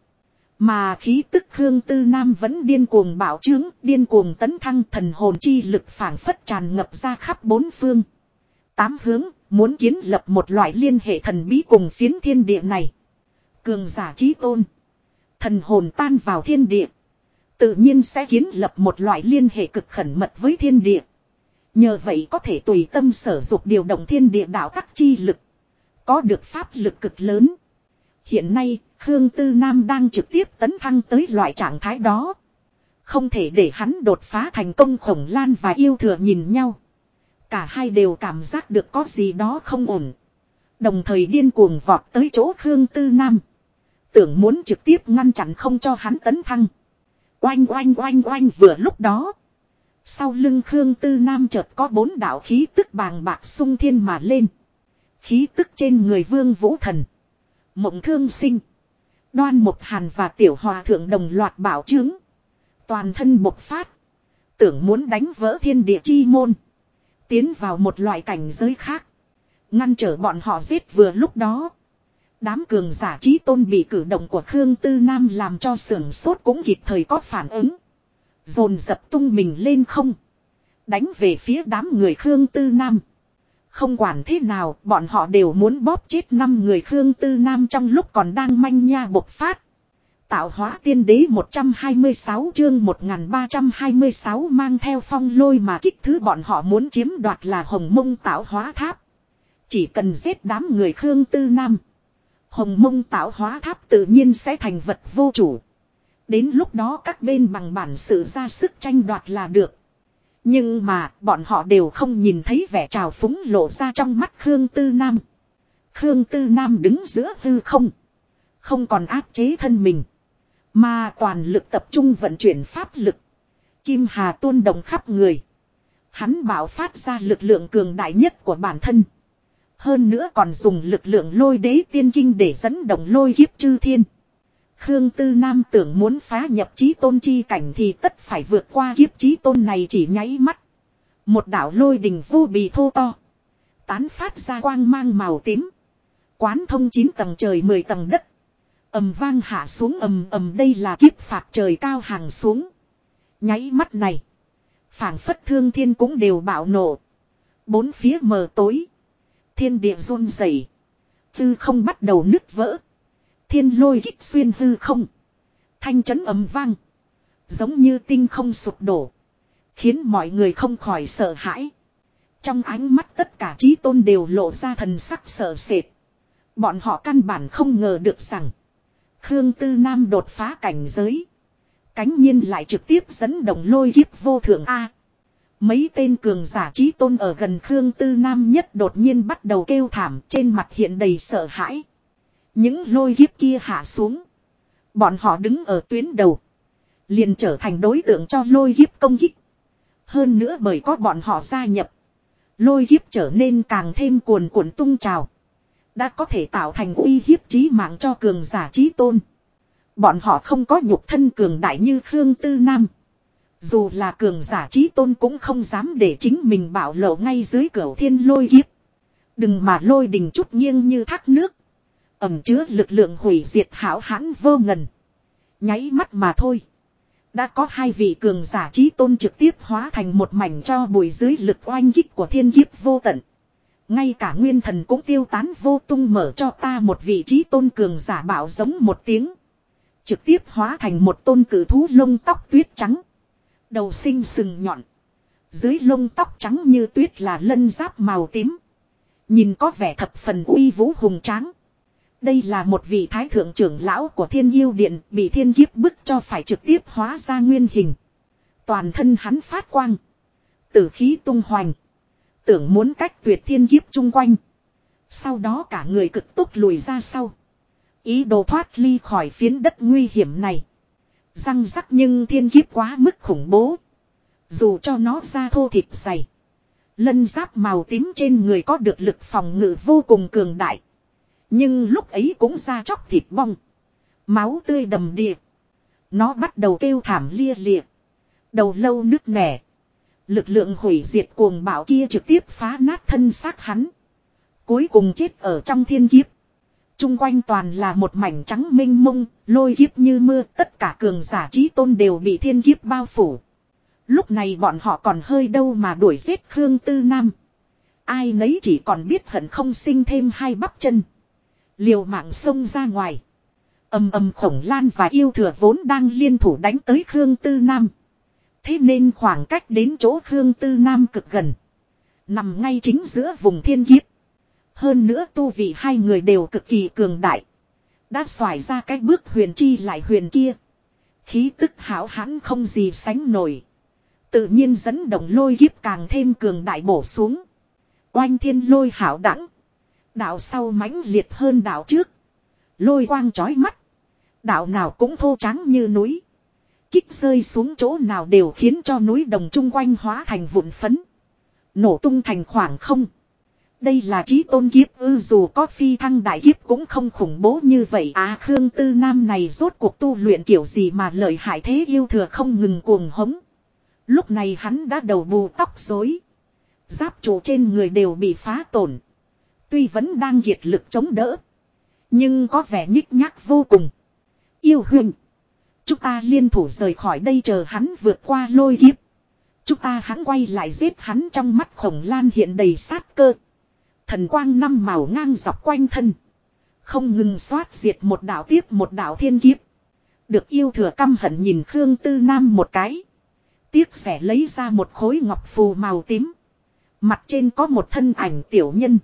Mà khí tức Khương Tư Nam vẫn điên cuồng bạo trướng, điên cuồng tấn thăng. Thần hồn chi lực phảng phất tràn ngập ra khắp 4 phương 8 hướng, muốn kiến lập một loại liên hệ thần bí cùng phiến thiên địa này. Cường giả chí tôn, thần hồn tan vào thiên địa, tự nhiên sẽ kiến lập một loại liên hệ cực khẩn mật với thiên địa. Nhờ vậy có thể tùy tâm sở dục điều động thiên địa đạo tắc chi lực, có được pháp lực cực lớn. Hiện nay, Khương Tư Nam đang trực tiếp tấn thăng tới loại trạng thái đó. Không thể để hắn đột phá thành công. Khổng Lan và Yêu Thừa nhìn nhau. Cả hai đều cảm giác được có gì đó không ổn. Đồng thời điên cuồng vọt tới chỗ Khương Tư Nam. Tưởng muốn trực tiếp ngăn chặn không cho hắn tấn thăng. Oanh oanh oanh oanh vừa lúc đó. Sau lưng Khương Tư Nam chợt có 4 đạo khí tức bàng bạc xung thiên mà lên. Khí tức trên người Vương Vũ Thần, Mộng Thương Sinh, Đoan Mộc Hàn và Tiểu Hòa Thượng đồng loạt bảo chứng. Toàn thân bộc phát. Tưởng muốn đánh vỡ thiên địa chi môn. Tiến vào một loại cảnh giới khác. Ngăn trở bọn họ giết vừa lúc đó. Đám cường giả chí tôn bị cử động của Khương Tư Nam làm cho sưởng sốt cũng kịp thời có phản ứng. Dồn dập tung mình lên không. Đánh về phía đám người Khương Tư Nam. Không quản thế nào, bọn họ đều muốn bóp chết 5 người Khương Tư Nam trong lúc còn đang manh nha bộc phát. Tạo hóa tiên đế 126 chương 1326 mang theo phong lôi mà kích thứ bọn họ muốn chiếm đoạt là Hồng Mông tạo hóa tháp. Chỉ cần giết đám người Khương Tư Nam, Hồng Mông tạo hóa tháp tự nhiên sẽ thành vật vô chủ. Đến lúc đó các bên bằng bản sự ra sức tranh đoạt là được. Nhưng mà bọn họ đều không nhìn thấy vẻ trào phúng lộ ra trong mắt Khương Tư Nam. Khương Tư Nam đứng giữa hư không. Không còn áp chế thân mình. Mà toàn lực tập trung vận chuyển pháp lực. Kim hà tuôn động khắp người. Hắn bạo phát ra lực lượng cường đại nhất của bản thân. Hơn nữa còn dùng lực lượng lôi đế tiên kinh để dẫn động lôi kiếp chư thiên. Khương Tư Nam tưởng muốn phá nhập chí tôn chi cảnh thì tất phải vượt qua kiếp chí tôn này chỉ nháy mắt. Một đạo lôi đình vô bì thô to. Tán phát ra quang mang màu tím. Quán thông 9 tầng trời 10 tầng đất. Ầm vang hạ xuống ầm ầm, đây là kiếp phạt trời cao hàng xuống. Nháy mắt này. Phảng phất thương thiên cũng đều bạo nổ. Bốn phía mờ tối. Thiên địa run rẩy. Hư không bắt đầu nứt vỡ. Thiên lôi kích xuyên hư không. Thanh chấn ầm vang. Giống như tinh không sụp đổ. Khiến mọi người không khỏi sợ hãi. Trong ánh mắt tất cả chí tôn đều lộ ra thần sắc sợ sệt. Bọn họ căn bản không ngờ được rằng Khương Tư Nam đột phá cảnh giới. Cánh nhiên lại trực tiếp dẫn động lôi kiếp vô thượng A. Mấy tên cường giả chí tôn ở gần Khương Tư Nam nhất đột nhiên bắt đầu kêu thảm, trên mặt hiện đầy sợ hãi. Những lôi kiếp kia hạ xuống. Bọn họ đứng ở tuyến đầu. Liền trở thành đối tượng cho lôi kiếp công kích. Hơn nữa bởi có bọn họ gia nhập. Lôi kiếp trở nên càng thêm cuồn cuộn tung trào. Đã có thể tạo thành uy hiếp chí mạng cho cường giả chí tôn. Bọn họ không có nhục thân cường đại như Khương Tư Nam. Dù là cường giả chí tôn cũng không dám để chính mình bạo lộ ngay dưới cửu thiên lôi kiếp. Đừng mà lôi đình chút nghiêng như thác nước. Ẩm chứa lực lượng hủy diệt hão hãn vô ngần. Nháy mắt mà thôi. Đã có hai vị cường giả chí tôn trực tiếp hóa thành một mảnh cho bụi dưới lực oanh kích của thiên kiếp vô tận. Ngay cả nguyên thần cũng tiêu tán vô tung, mở cho ta một vị chí tôn cường giả bạo giống một tiếng. Trực tiếp hóa thành một tôn cử thú lông tóc tuyết trắng. Đầu sinh sừng nhọn. Dưới lông tóc trắng như tuyết là lân giáp màu tím. Nhìn có vẻ thập phần uy vũ hùng tráng. Đây là một vị thái thượng trưởng lão của Thiên Yêu Điện, bị thiên kiếp bức cho phải trực tiếp hóa ra nguyên hình. Toàn thân hắn phát quang. Tử khí tung hoành. Tưởng muốn cách tuyệt thiên kiếp chung quanh. Sau đó cả người cực tốc lùi ra sau. Ý đồ thoát ly khỏi phiến đất nguy hiểm này. Răng rắc, nhưng thiên kiếp quá mức khủng bố. Dù cho nó da thô thịt dày. Lân giáp màu tím trên người có được lực phòng ngự vô cùng cường đại. Nhưng lúc ấy cũng da chóc thịt bong. Máu tươi đầm đìa. Nó bắt đầu kêu thảm lia lịa. Đầu lâu nứt nẻ. Lực lượng hủy diệt cuồng bạo kia trực tiếp phá nát thân xác hắn. Cuối cùng chết ở trong thiên kiếp. Trung quanh toàn là một mảnh trắng mênh mông, lôi kiếp như mưa, tất cả cường giả chí tôn đều bị thiên kiếp bao phủ. Lúc này bọn họ còn hơi đâu mà đuổi giết Khương Tư Nam. Ai nấy chỉ còn biết hận không sinh thêm hai bắp chân. Liều mạng xông ra ngoài. Ầm ầm, Khổng Lan và Yêu Thừa vốn đang liên thủ đánh tới Khương Tư Nam. Thế nên khoảng cách đến chỗ Khương Tư Nam cực gần. Nằm ngay chính giữa vùng thiên kiếp. Hơn nữa tu vị hai người đều cực kỳ cường đại. Đã xoải ra cái bước huyền chi lại huyền kia. Khí tức hão hãn không gì sánh nổi. Tự nhiên dẫn động lôi kiếp càng thêm cường đại bổ xuống. Oanh thiên lôi hảo đẳng. Đạo sau mãnh liệt hơn đạo trước. Lôi quang chói mắt. Đạo nào cũng thô trắng như núi. Kích rơi xuống chỗ nào đều khiến cho núi đồng chung quanh hóa thành vụn phấn. Nổ tung thành khoảng không. Đây là chí tôn kiếp ư, dù có phi thăng đại kiếp cũng không khủng bố như vậy. Khương Tư Nam này rốt cuộc tu luyện kiểu gì mà lợi hại thế, Yêu Thừa không ngừng cuồng hống. Lúc này hắn đã đầu bù tóc rối. Giáp trụ trên người đều bị phá tổn. Tuy vẫn đang kiệt lực chống đỡ. Nhưng có vẻ nhích nhác vô cùng. Yêu Huyền, chúng ta liên thủ rời khỏi đây chờ hắn vượt qua lôi kiếp. Chúng ta hắn quay lại giết hắn. Trong mắt Khổng Lan hiện đầy sát cơ. Thần quang năm màu ngang dọc quanh thân. Không ngừng xoát diệt một đạo tiếp một đạo thiên kiếp. Được Yêu Thừa căm hận nhìn Khương Tư Nam một cái. Tiếc rẻ lấy ra một khối ngọc phù màu tím. Mặt trên có một thân ảnh tiểu nhân.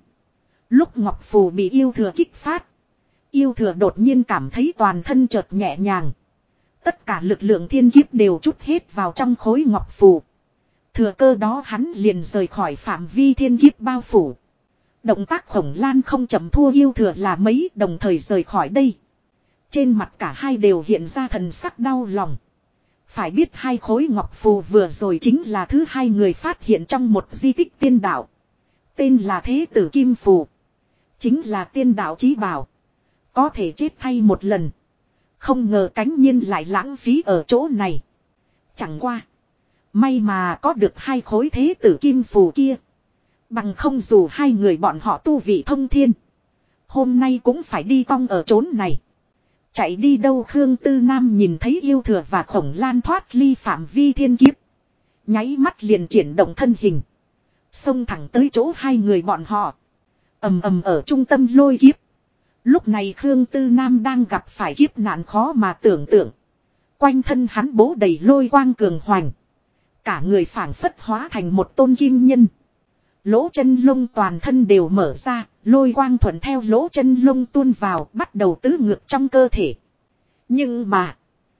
Lúc ngọc phù bị Yêu Thừa kích phát. Yêu Thừa đột nhiên cảm thấy toàn thân chợt nhẹ nhàng. Tất cả lực lượng thiên kiếp đều trút hết vào trong khối ngọc phù. Thừa cơ đó hắn liền rời khỏi phạm vi thiên kiếp bao phủ. Động tác Khổng Lan không chậm thua Yêu Thừa là mấy, đồng thời rời khỏi đây. Trên mặt cả hai đều hiện ra thần sắc đau lòng. Phải biết hai khối ngọc phù vừa rồi chính là thứ hai người phát hiện trong một di tích tiên đạo. Tên là Thế Tử Kim Phù. Chính là tiên đạo chí bảo. Có thể chết thay một lần. Không ngờ cánh nhiên lại lãng phí ở chỗ này. Chẳng qua. May mà có được hai khối Thế Tử Kim Phù kia. Bằng không dù hai người bọn họ tu vị thông thiên. Hôm nay cũng phải đi tong ở chốn này. Chạy đi đâu Khương Tư Nam nhìn thấy yêu thừa và Khổng Lan thoát ly phạm vi thiên kiếp. Nháy mắt liền triển động thân hình. Xông thẳng tới chỗ hai người bọn họ. Ầm ầm ở trung tâm lôi kiếp. Lúc này Khương Tư Nam đang gặp phải kiếp nạn khó mà tưởng tượng. Quanh thân hắn bố đầy lôi quang cường hoành. Cả người phảng phất hóa thành một tôn kim nhân. Lỗ chân lông toàn thân đều mở ra, lôi quang thuận theo lỗ chân lông tuôn vào, bắt đầu tứ ngược trong cơ thể. Nhưng mà,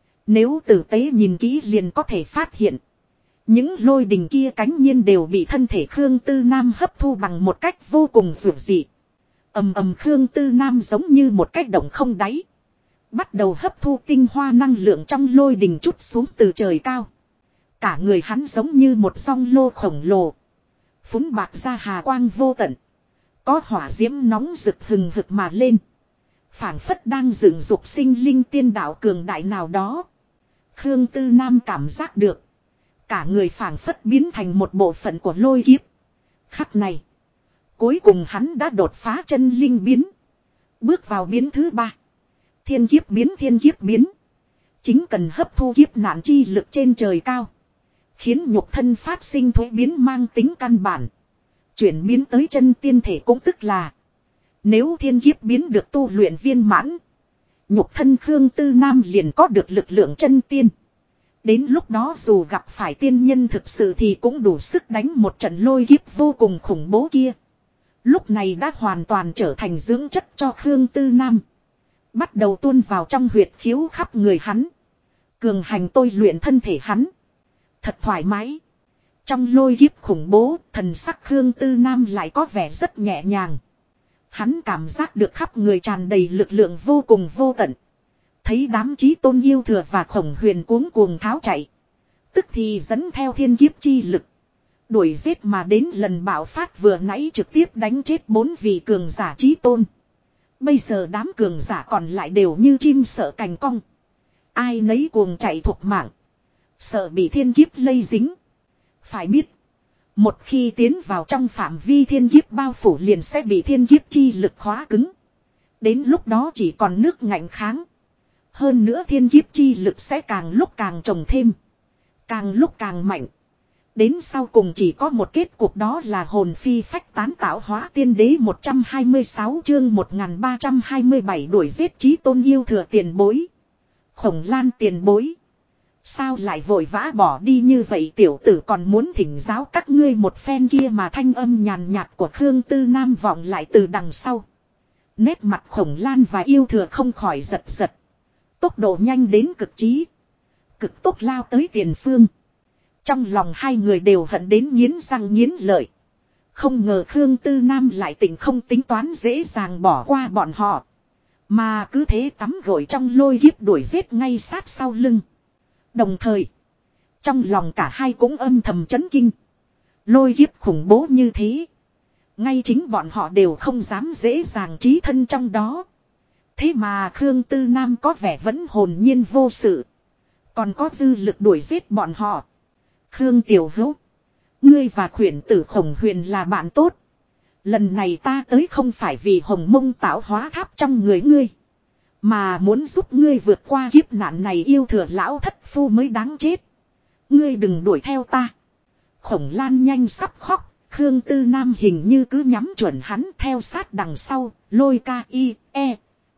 nếu tử tế nhìn kỹ liền có thể phát hiện. Những lôi đình kia cánh nhiên đều bị thân thể Khương Tư Nam hấp thu bằng một cách vô cùng dữ dị. Ầm ầm Khương Tư Nam giống như một cái động không đáy. Bắt đầu hấp thu tinh hoa năng lượng trong lôi đình chút xuống từ trời cao. Cả người hắn giống như một song lô khổng lồ. Phúng bạc ra hà quang vô tận. Có hỏa diễm nóng rực hừng hực mà lên. Phảng phất đang dựng dục sinh linh tiên đạo cường đại nào đó. Khương Tư Nam cảm giác được. Cả người phảng phất biến thành một bộ phận của lôi kiếp. Khắc này. Cuối cùng hắn đã đột phá chân linh biến. Bước vào biến thứ 3. Thiên kiếp biến. Chính cần hấp thu kiếp nạn chi lực trên trời cao. Khiến nhục thân phát sinh thuế biến mang tính căn bản. Chuyển biến tới chân tiên thể cũng tức là. Nếu thiên kiếp biến được tu luyện viên mãn. Nhục thân Khương Tư Nam liền có được lực lượng chân tiên. Đến lúc đó dù gặp phải tiên nhân thực sự thì cũng đủ sức đánh một trận lôi kiếp vô cùng khủng bố kia. Lúc này đã hoàn toàn trở thành dưỡng chất cho Khương Tư Nam. Bắt đầu tuôn vào trong huyệt khiếu khắp người hắn. Cường hành tôi luyện thân thể hắn. Thật thoải mái. Trong lôi kiếp khủng bố, thần sắc Khương Tư Nam lại có vẻ rất nhẹ nhàng. Hắn cảm giác được khắp người tràn đầy lực lượng vô cùng vô tận. Thấy đám chí tôn yêu thừa và Khổng Huyền cuống cuồng tháo chạy. Tức thì dẫn theo thiên kiếp chi lực. Đuổi giết mà đến lần bạo phát vừa nãy trực tiếp đánh chết 4 vị cường giả chí tôn. Bây giờ đám cường giả còn lại đều như chim sợ cành cong. Ai nấy cuồng chạy thục mạng. Sợ bị thiên kiếp lây dính. Phải biết. Một khi tiến vào trong phạm vi thiên kiếp bao phủ liền sẽ bị thiên kiếp chi lực khóa cứng. Đến lúc đó chỉ còn nước ngạnh kháng. Hơn nữa thiên kiếp chi lực sẽ càng lúc càng trồng thêm. Càng lúc càng mạnh. Đến sau cùng chỉ có một kết cục đó là hồn phi phách tán tạo hóa tiên đế 126 chương 1327 đuổi giết chí tôn yêu thừa tiền bối. Khổng Lan tiền bối. Sao lại vội vã bỏ đi như vậy tiểu tử còn muốn thỉnh giáo các ngươi một phen kia mà thanh âm nhàn nhạt của Khương Tư Nam vọng lại từ đằng sau. Nét mặt Khổng Lan và yêu thừa không khỏi giật giật. Tốc độ nhanh đến cực trí. Cực tốc lao tới tiền phương. Trong lòng hai người đều hận đến nghiến răng nghiến lợi. Không ngờ Khương Tư Nam lại tỉnh không tính toán dễ dàng bỏ qua bọn họ. Mà cứ thế tắm gội trong lôi kiếp đuổi giết ngay sát sau lưng. Đồng thời, trong lòng cả hai cũng âm thầm chấn kinh. Lôi kiếp khủng bố như thế. Ngay chính bọn họ đều không dám dễ dàng trí thân trong đó. Thế mà Khương Tư Nam có vẻ vẫn hồn nhiên vô sự. Còn có dư lực đuổi giết bọn họ. Khương Tiểu Hữu. Ngươi và khuyển tử Khổng Huyền là bạn tốt. Lần này ta tới không phải vì Hồng Mông tạo hóa tháp trong người ngươi. Mà muốn giúp ngươi vượt qua kiếp nạn này yêu thừa lão thất phu mới đáng chết. Ngươi đừng đuổi theo ta. Khổng Lan nhanh sắp khóc. Khương Tư Nam hình như cứ nhắm chuẩn hắn theo sát đằng sau. Lôi ca y e.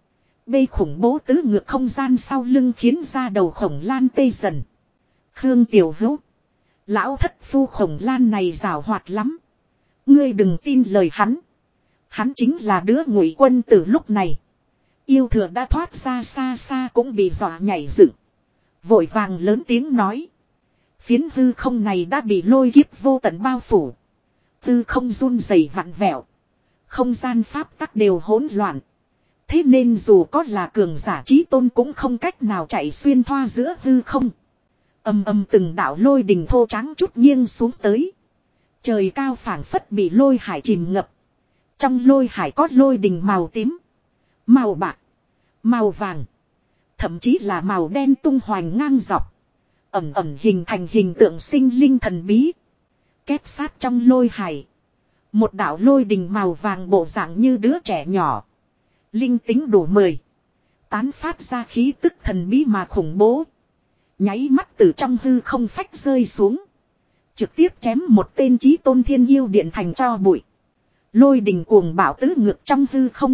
B khủng bố tứ ngược không gian sau lưng khiến da đầu Khổng Lan tê dần. Khương Tiểu Hữu. Lão thất phu Khổng Lan này giàu hoạt lắm. Ngươi đừng tin lời hắn. Hắn chính là đứa ngụy quân từ lúc này. Yêu thừa đã thoát ra xa xa cũng bị dọa nhảy dựng. Vội vàng lớn tiếng nói. Phiến hư không này đã bị lôi kiếp vô tận bao phủ. Hư không run rẩy vặn vẹo. Không gian pháp tắc đều hỗn loạn. Thế nên dù có là cường giả chí tôn cũng không cách nào chạy xuyên thoa giữa hư không. Ầm ầm từng đạo lôi đình thô trắng chút nghiêng xuống tới. Trời cao phảng phất bị lôi hải chìm ngập. Trong lôi hải có lôi đình màu tím, màu bạc, màu vàng, thậm chí là màu đen tung hoành ngang dọc. Ẩm ẩm hình thành hình tượng sinh linh thần bí. Kết sát trong lôi hải. Một đạo lôi đình màu vàng bộ dạng như đứa trẻ nhỏ. Linh tính đủ 10. Tán phát ra khí tức thần bí mà khủng bố. Nháy mắt từ trong hư không phách rơi xuống. Trực tiếp chém một tên chí tôn thiên yêu điện thành tro bụi. Lôi đình cuồng bạo tứ ngược trong hư không.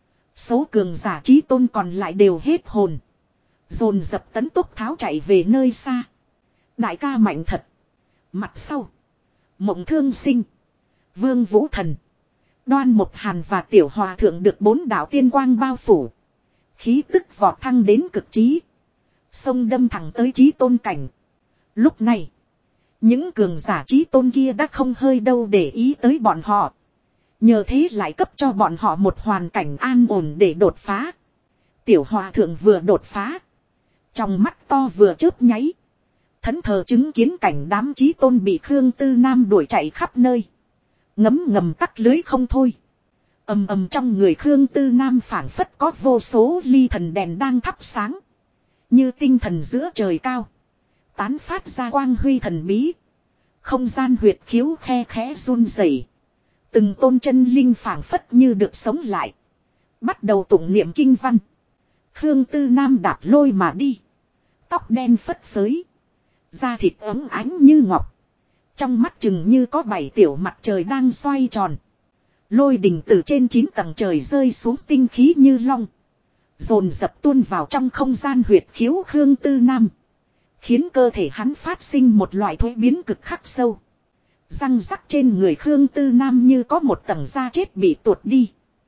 Số cường giả chí tôn còn lại đều hết hồn. Dồn dập tấn tốc tháo chạy về nơi xa. Đại ca mạnh thật. Mặt sau. Mộng Thương Sinh. Vương Vũ Thần. Đoan Mộc Hàn và Tiểu Hòa Thượng được 4 đạo tiên quang bao phủ. Khí tức vọt thăng đến cực trí. Sông đâm thẳng tới chí tôn cảnh. Lúc này. Những cường giả chí tôn kia đã không hơi đâu để ý tới bọn họ. Nhờ thế lại cấp cho bọn họ một hoàn cảnh an ổn để đột phá. Tiểu Hòa Thượng vừa đột phá. Trong mắt to vừa chớp nháy. Thẫn thờ chứng kiến cảnh đám chí tôn bị Khương Tư Nam đuổi chạy khắp nơi. Ngấm ngầm tắc lưới không thôi. Ầm ầm trong người Khương Tư Nam phảng phất có vô số ly thần đèn đang thắp sáng. Như tinh thần giữa trời cao. Tán phát ra quang huy thần bí. Không gian huyệt khiếu khe khẽ run rẩy. Từng tôn chân linh phảng phất như được sống lại. Bắt đầu tụng niệm kinh văn. Khương Tư Nam đạp lôi mà đi. Tóc đen phất phới. Da thịt ấm ánh như ngọc. Trong mắt chừng như có 7 tiểu mặt trời đang xoay tròn. Lôi đình từ trên 9 tầng trời rơi xuống tinh khí như long. Dồn dập tuôn vào trong không gian huyệt khiếu Khương Tư Nam. Khiến cơ thể hắn phát sinh một loại thuế biến cực khắc sâu. Răng rắc trên người Khương Tư Nam như có một tầng da chết bị tuột đi.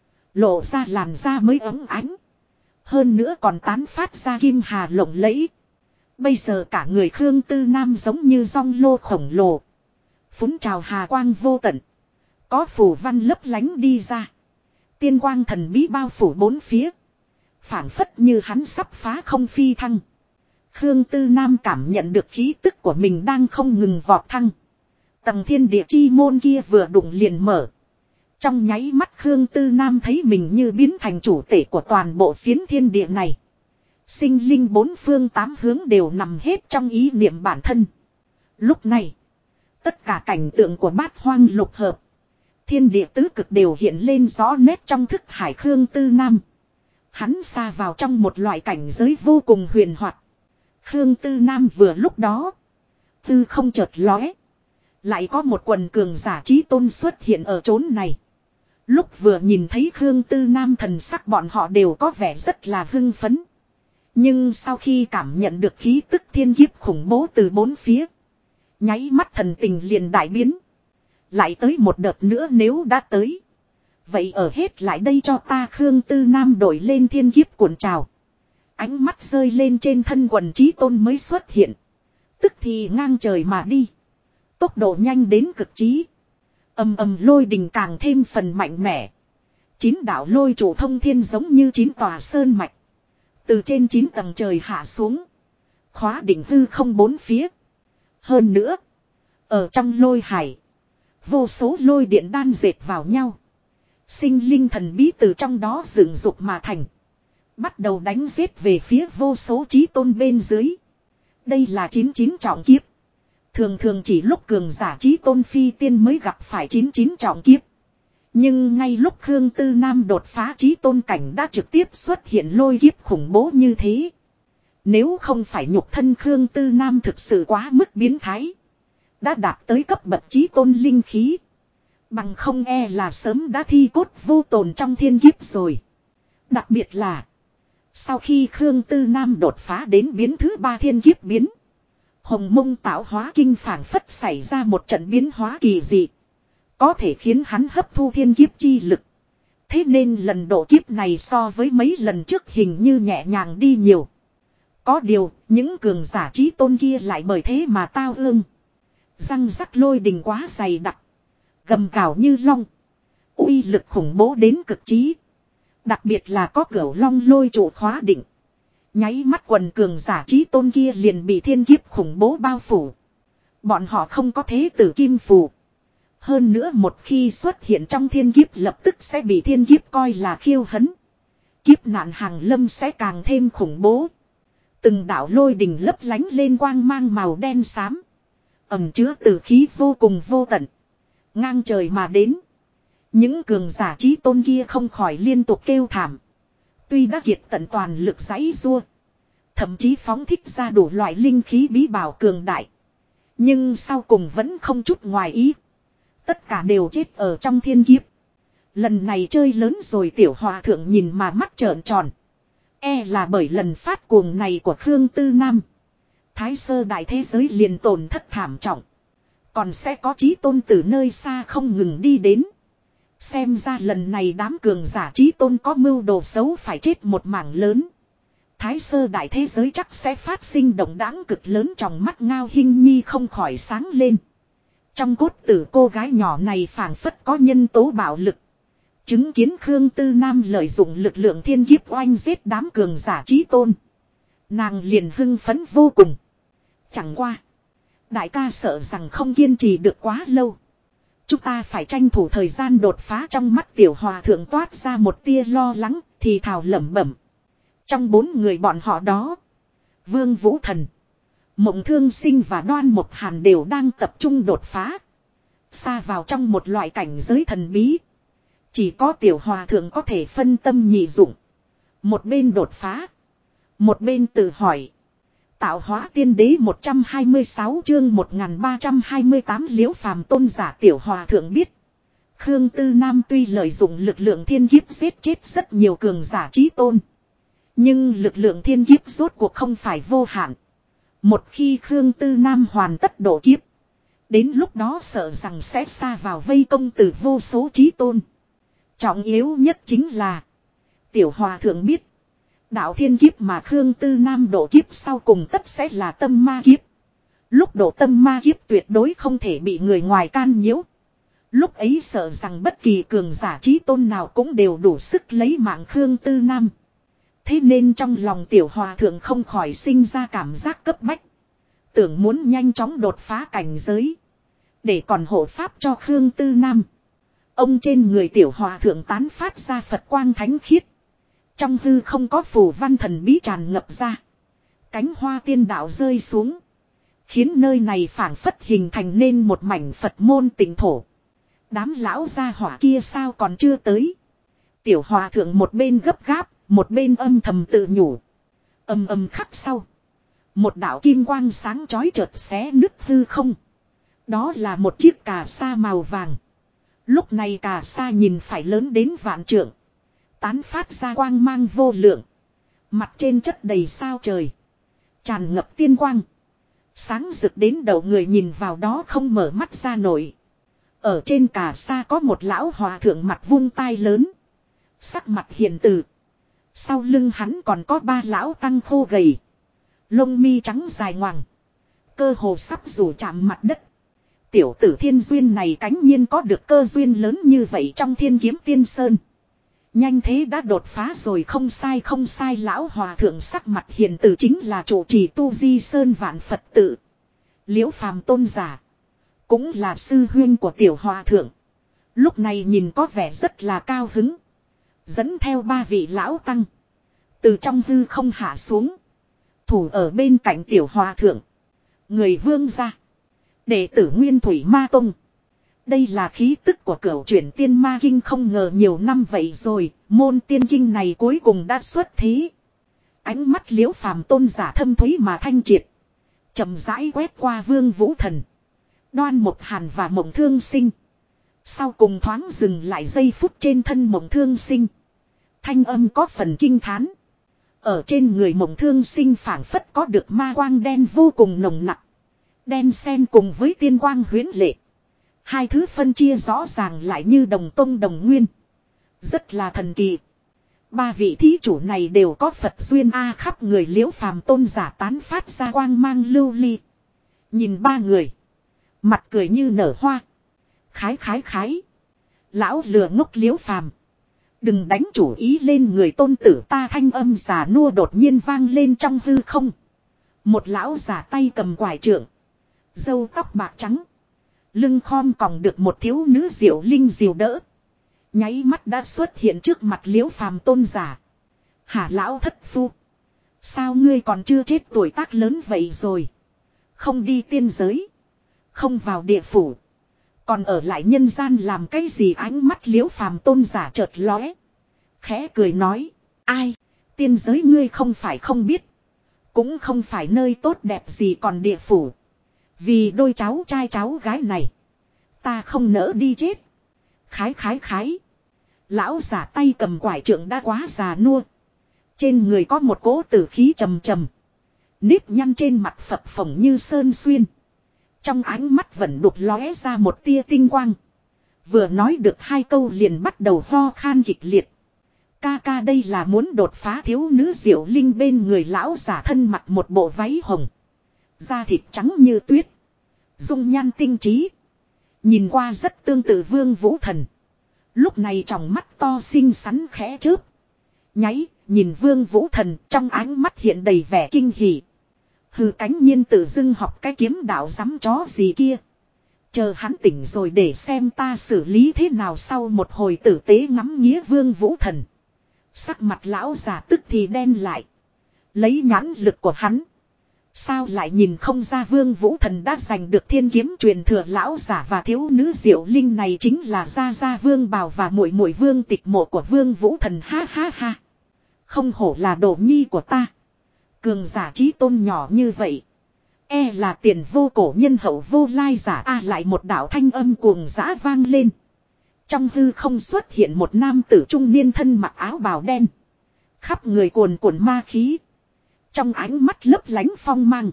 Lộ ra làn da mới ấm ánh. Hơn nữa còn tán phát ra kim hà lộng lẫy. Bây giờ cả người Khương Tư Nam giống như rong lô khổng lồ. Phúng trào hà quang vô tận. Có phủ văn lấp lánh đi ra. Tiên quang thần bí bao phủ bốn phía. Phảng phất như hắn sắp phá không phi thăng. Khương Tư Nam cảm nhận được khí tức của mình đang không ngừng vọt thăng. Tầng thiên địa chi môn kia vừa đụng liền mở. Trong nháy mắt Khương Tư Nam thấy mình như biến thành chủ tể của toàn bộ phiến thiên địa này. Sinh linh bốn phương tám hướng đều nằm hết trong ý niệm bản thân. Lúc này, tất cả cảnh tượng của bát hoang lục hợp. Thiên địa tứ cực đều hiện lên rõ nét trong thức hải Khương Tư Nam. Hắn xa vào trong một loại cảnh giới vô cùng huyền hoạt. Khương Tư Nam vừa lúc đó. Tư không chợt lóe. Lại có một quần cường giả chí tôn xuất hiện ở chốn này. Lúc vừa nhìn thấy Khương Tư Nam thần sắc bọn họ đều có vẻ rất là hưng phấn. Nhưng sau khi cảm nhận được khí tức thiên kiếp khủng bố từ bốn phía. Nháy mắt thần tình liền đại biến. Lại tới một đợt nữa nếu đã tới. Vậy ở hết lại đây cho ta Khương Tư Nam đổi lên thiên kiếp cuộn trào. Ánh mắt rơi lên trên thân quần chí tôn mới xuất hiện. Tức thì ngang trời mà đi. Tốc độ nhanh đến cực trí. Ầm ầm lôi đình càng thêm phần mạnh mẽ. 9 đạo lôi trụ thông thiên giống như 9 tòa sơn mạch. Từ trên 9 tầng trời hạ xuống. Khóa đỉnh hư không bốn phía. Hơn nữa. Ở trong lôi hải. Vô số lôi điện đan dệt vào nhau. Sinh linh thần bí từ trong đó dựng dục mà thành. Bắt đầu đánh giết về phía vô số chí tôn bên dưới. Đây là 99 trọng kiếp. Thường thường chỉ lúc cường giả chí tôn phi tiên mới gặp phải 99 trọng kiếp. Nhưng ngay lúc Khương Tư Nam đột phá chí tôn cảnh đã trực tiếp xuất hiện lôi kiếp khủng bố như thế. Nếu không phải nhục thân Khương Tư Nam thực sự quá mức biến thái. Đã đạt tới cấp bậc chí tôn linh khí. Bằng không e là sớm đã thi cốt vô tồn trong thiên kiếp rồi. Đặc biệt là. Sau khi Khương Tư Nam đột phá đến biến thứ 3 thiên kiếp biến. Hồng Mông tạo hóa kinh phảng phất xảy ra một trận biến hóa kỳ dị. Có thể khiến hắn hấp thu thiên kiếp chi lực. Thế nên lần độ kiếp này so với mấy lần trước hình như nhẹ nhàng đi nhiều. Có điều, những cường giả chí tôn kia lại bởi thế mà tao ương. Răng rắc lôi đình quá dày đặc. Gầm cào như long. Uy lực khủng bố đến cực trí. Đặc biệt là có cửu long lôi trụ khóa định. Nháy mắt quần cường giả chí tôn kia liền bị thiên kiếp khủng bố bao phủ. Bọn họ không có thế tử kim phù. Hơn nữa một khi xuất hiện trong thiên kiếp lập tức sẽ bị thiên kiếp coi là khiêu hấn. Kiếp nạn hàng lâm sẽ càng thêm khủng bố. Từng đạo lôi đình lấp lánh lên quang mang màu đen xám. Ẩm chứa tử khí vô cùng vô tận. Ngang trời mà đến. Những cường giả chí tôn kia không khỏi liên tục kêu thảm. Tuy đã kiệt tận toàn lực giãy giụa, thậm chí phóng thích ra đủ loại linh khí bí bảo cường đại, nhưng sau cùng vẫn không chút ngoài ý. Tất cả đều chết ở trong thiên kiếp. Lần này chơi lớn rồi, tiểu hòa thượng nhìn mà mắt trợn tròn. Là bởi lần phát cuồng này của Khương Tư Nam, Thái Sơ đại thế giới liền tổn thất thảm trọng. Còn sẽ có chí tôn từ nơi xa không ngừng đi đến. Xem ra lần này đám cường giả chí tôn có mưu đồ xấu, phải chết một mảng lớn. Thái Sơ đại thế giới chắc sẽ phát sinh động đãng cực lớn. Trong mắt Ngao Hinh Nhi không khỏi sáng lên. Trong cốt tử cô gái nhỏ này phảng phất có nhân tố bạo lực. Chứng kiến Khương Tư Nam lợi dụng lực lượng thiên kiếp oanh giết đám cường giả chí tôn, nàng liền hưng phấn vô cùng. Chẳng qua, đại ca sợ rằng không kiên trì được quá lâu. Chúng ta phải tranh thủ thời gian đột phá. Trong mắt tiểu hòa thượng toát ra một tia lo lắng, thì thào lẩm bẩm. Trong 4 người bọn họ đó, Vương Vũ Thần, Mộng Thương Sinh và Đoan Mộc Hàn đều đang tập trung đột phá, xa vào trong một loại cảnh giới thần bí. Chỉ có tiểu hòa thượng có thể phân tâm nhị dụng, một bên đột phá, một bên tự hỏi. Tạo hóa tiên đế 126 chương 1328 Liễu Phàm tôn giả. Tiểu hòa thượng biết, Khương Tư Nam tuy lợi dụng lực lượng thiên kiếp giết chết rất nhiều cường giả chí tôn, nhưng lực lượng thiên kiếp rốt cuộc không phải vô hạn. Một khi Khương Tư Nam hoàn tất độ kiếp, đến lúc đó sợ rằng sẽ xa vào vây công từ vô số chí tôn. Trọng yếu nhất chính là, tiểu hòa thượng biết, đạo thiên kiếp mà Khương Tư Nam độ kiếp sau cùng tất sẽ là tâm ma kiếp. Lúc độ tâm ma kiếp tuyệt đối không thể bị người ngoài can nhiễu. Lúc ấy sợ rằng bất kỳ cường giả chí tôn nào cũng đều đủ sức lấy mạng Khương Tư Nam. Thế nên trong lòng tiểu hòa thượng không khỏi sinh ra cảm giác cấp bách. Tưởng muốn nhanh chóng đột phá cảnh giới, để còn hộ pháp cho Khương Tư Nam. Ông trên người tiểu hòa thượng tán phát ra Phật quang thánh khiết. Trong hư không có phù văn thần bí tràn ngập ra. Cánh hoa tiên đạo rơi xuống, khiến nơi này phảng phất hình thành nên một mảnh Phật môn tịnh thổ. Đám lão gia hỏa kia sao còn chưa tới? Tiểu hòa thượng một bên gấp gáp, một bên âm thầm tự nhủ. Âm âm khắc sau, một đạo kim quang sáng chói chợt xé nứt hư không. Đó là một chiếc cà sa màu vàng. Lúc này cà sa nhìn phải lớn đến vạn trượng, tán phát ra quang mang vô lượng. Mặt trên chất đầy sao trời, tràn ngập tiên quang, sáng rực đến đầu người nhìn vào đó không mở mắt ra nổi. Ở trên cà sa có một lão hòa thượng mặt vung tai lớn, sắc mặt hiền từ. Sau lưng hắn còn có 3 lão tăng khô gầy, lông mi trắng dài ngoằng, cơ hồ sắp rủ chạm mặt đất. Tiểu tử thiên duyên này cánh nhiên có được cơ duyên lớn như vậy trong Thiên Kiếm Tiên Sơn. Nhanh thế đã đột phá rồi. Không sai không sai, lão hòa thượng sắc mặt hiền từ chính là trụ trì Tu Di Sơn Vạn Phật Tự, Liễu Phàm tôn giả, cũng là sư huynh của tiểu hòa thượng. Lúc này nhìn có vẻ rất là cao hứng, dẫn theo 3 vị lão tăng từ trong hư không hạ xuống, thủ ở bên cạnh tiểu hòa thượng. Người vương gia, đệ tử Nguyên Thủy Ma Tông. Đây là khí tức của cửu chuyển tiên ma kinh, không ngờ nhiều năm vậy rồi, môn tiên kinh này cuối cùng đã xuất thế. Ánh mắt Liễu Phàm tôn giả thâm thúy mà thanh triệt, chậm rãi quét qua Vương Vũ Thần, Đoan Mộc Hàn và Mộng Thương Sinh. Sau cùng thoáng dừng lại giây phút trên thân Mộng Thương Sinh. Thanh âm có phần kinh thán. Ở trên người Mộng Thương Sinh phảng phất có được ma quang đen vô cùng nồng nặc, đen xen cùng với tiên quang huyễn lệ. Hai thứ phân chia rõ ràng lại như đồng tông đồng nguyên, rất là thần kỳ. 3 vị thí chủ này đều có Phật duyên khắp người Liễu Phàm tôn giả tán phát ra quang mang lưu ly. Nhìn 3 người, mặt cười như nở hoa. Khái khái khái. Lão lừa ngốc Liễu Phàm, đừng đánh chủ ý lên người tôn tử ta. Thanh âm già nua đột nhiên vang lên trong hư không. Một lão già tay cầm quải trượng, râu tóc bạc trắng, lưng khom còng được một thiếu nữ diệu linh diệu đỡ, nháy mắt đã xuất hiện trước mặt Liễu Phàm tôn giả. Hả lão thất phu, sao ngươi còn chưa chết tuổi tác lớn vậy rồi? Không đi tiên giới, không vào địa phủ, Còn ở lại nhân gian làm cái gì? Ánh mắt Liễu Phàm tôn giả chợt lóe. Khẽ cười nói. Ai? Tiên giới ngươi không phải không biết. Cũng không phải nơi tốt đẹp gì còn địa phủ. Vì đôi cháu trai cháu gái này. Ta không nỡ đi chết. Khái khái khái. Lão giả tay cầm quải trượng đã quá già nua. Trên người có một cỗ tử khí trầm trầm. Nếp nhăn trên mặt phập phồng như sơn xuyên. Trong ánh mắt vẫn đục lóe ra một tia tinh quang. Vừa nói được 2 câu liền bắt đầu ho khan kịch liệt. Ca ca đây là muốn đột phá thiếu nữ Diệu Linh bên người lão giả thân mặc một bộ váy hồng. Da thịt trắng như tuyết. Dung nhan tinh trí. Nhìn qua rất tương tự Vương Vũ Thần. Lúc này trong mắt to xinh xắn khẽ chớp. Nháy, nhìn Vương Vũ Thần trong ánh mắt hiện đầy vẻ kinh hỉ. Hừ, cánh nhiên tự dưng học cái kiếm đạo dám chó gì kia. Chờ hắn tỉnh rồi để xem ta xử lý thế nào. Sau một hồi tử tế ngắm nghía Vương Vũ Thần. Sắc mặt lão già tức thì đen lại. Lấy nhãn lực của hắn. Sao lại nhìn không ra Vương Vũ Thần đã giành được thiên kiếm truyền thừa? Lão giả và thiếu nữ Diệu Linh này chính là gia gia Vương Bào và muội muội Vương Tịch Mộ của Vương Vũ Thần. Ha ha ha. Không hổ là đồ nhi của ta. Cường giả chí tôn nhỏ như vậy. E là tiền vô cổ nhân hậu vô lai giả. Lại một đạo thanh âm cuồng dã vang lên. Trong hư không xuất hiện một nam tử trung niên thân mặc áo bào đen. Khắp người cuồn cuộn ma khí. Trong ánh mắt lấp lánh phong mang.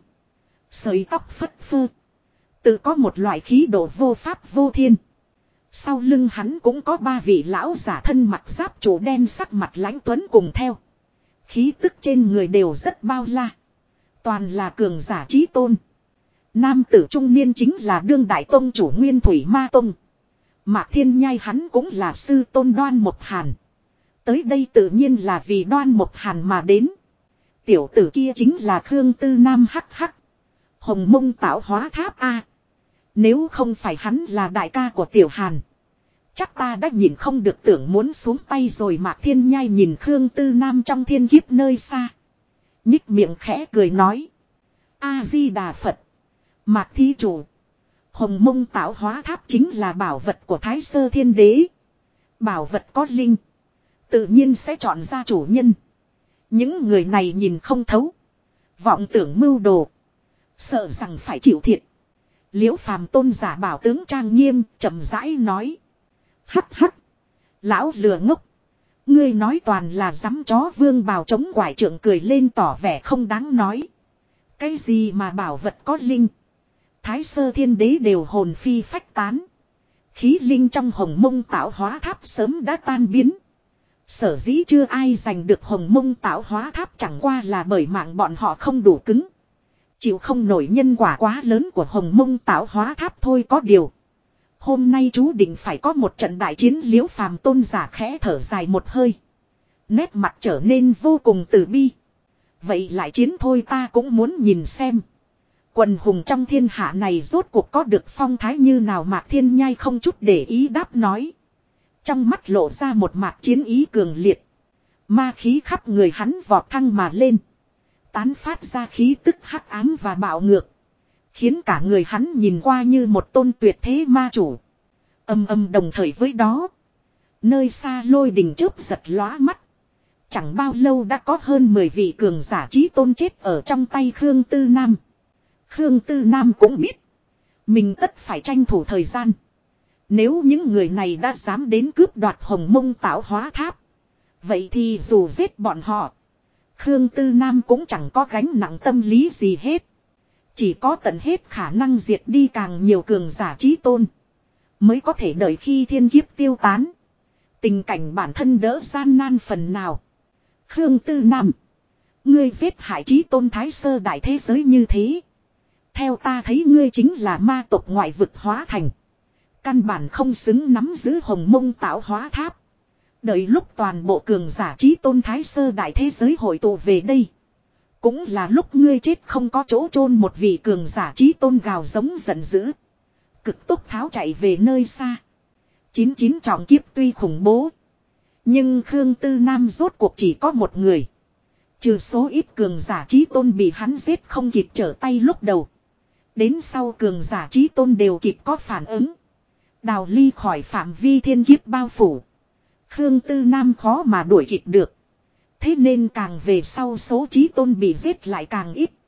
Sợi tóc phất phơ. Tự có một loại khí độ vô pháp vô thiên. Sau lưng hắn cũng có 3 vị lão giả thân mặc giáp trụ đen, sắc mặt lãnh tuấn cùng theo. Khí tức trên người đều rất bao la. Toàn là cường giả chí tôn. Nam tử trung niên chính là đương đại tông chủ Nguyên Thủy Ma Tông. Mạc Thiên Nhai hắn cũng là sư tôn Đoan Mộc Hàn. Tới đây tự nhiên là vì Đoan Mộc Hàn mà đến. Tiểu tử kia chính là Khương Tư Nam hắc hắc. Hồng Mông tạo hóa tháp A. Nếu không phải hắn là đại ca của Tiểu Hàn. Chắc ta đã nhìn không được, tưởng muốn xuống tay rồi. Mạc Thiên Nhai nhìn Khương Tư Nam trong thiên kiếp nơi xa. Nhích miệng khẽ cười nói. A-di-đà Phật. Mạc thí chủ. Hồng Mông tạo hóa tháp chính là bảo vật của Thái Sơ Thiên Đế. Bảo vật có linh. Tự nhiên sẽ chọn ra chủ nhân. Những người này nhìn không thấu. Vọng tưởng mưu đồ. Sợ rằng phải chịu thiệt. Liễu Phàm tôn giả bảo tướng trang nghiêm chậm rãi nói. Hắc hắc. Lão lừa ngốc. Ngươi nói toàn là dám chó. Vương Bào chống quải trượng cười lên tỏ vẻ không đáng nói. Cái gì mà bảo vật có linh. Thái Sơ Thiên Đế đều hồn phi phách tán. Khí linh trong Hồng Mông tạo hóa tháp sớm đã tan biến. Sở dĩ chưa ai giành được Hồng Mông tạo hóa tháp chẳng qua là bởi mạng bọn họ không đủ cứng. Chịu không nổi nhân quả quá lớn của Hồng Mông tạo hóa tháp thôi. Có điều. Hôm nay chú định phải có một trận đại chiến. Liễu Phàm tôn giả khẽ thở dài một hơi. Nét mặt trở nên vô cùng từ bi. Vậy lại chiến thôi, ta cũng muốn nhìn xem. Quần hùng trong thiên hạ này rốt cuộc có được phong thái như nào? Mạc Thiên Nhai không chút để ý đáp nói. Trong mắt lộ ra một mạc chiến ý cường liệt. Ma khí khắp người hắn vọt thăng mà lên. Tán phát ra khí tức hắc ám và bạo ngược. Khiến cả người hắn nhìn qua như một tôn tuyệt thế ma chủ. Âm âm đồng thời với đó. Nơi xa lôi đình chớp giật lóa mắt. Chẳng bao lâu đã có hơn 10 vị cường giả chí tôn chết ở trong tay Khương Tư Nam. Khương Tư Nam cũng biết. Mình tất phải tranh thủ thời gian. Nếu những người này đã dám đến cướp đoạt Hồng Mông tạo hóa tháp. Vậy thì dù giết bọn họ. Khương Tư Nam cũng chẳng có gánh nặng tâm lý gì hết. Chỉ có tận hết khả năng diệt đi càng nhiều cường giả chí tôn. Mới có thể đợi khi thiên kiếp tiêu tán. Tình cảnh bản thân đỡ gian nan phần nào. Khương Tư Nam. Ngươi giết hại chí tôn Thái Sơ đại thế giới như thế. Theo ta thấy ngươi chính là ma tộc ngoại vực hóa thành. Căn bản không xứng nắm giữ Hồng Mông tạo hóa tháp. Đợi lúc toàn bộ cường giả chí tôn Thái Sơ đại thế giới hội tụ về đây. Cũng là lúc ngươi chết không có chỗ chôn. Một vị cường giả chí tôn gào giống giận dữ. Cực tốc tháo chạy về nơi xa. 99 trọng kiếp tuy khủng bố. Nhưng Khương Tư Nam rốt cuộc chỉ có một người. Trừ số ít cường giả chí tôn bị hắn giết không kịp trở tay lúc đầu. Đến sau cường giả chí tôn đều kịp có phản ứng. Đào ly khỏi phạm vi thiên kiếp bao phủ. Khương Tư Nam khó mà đuổi kịp được. Thế nên càng về sau số chí tôn bị giết lại càng ít.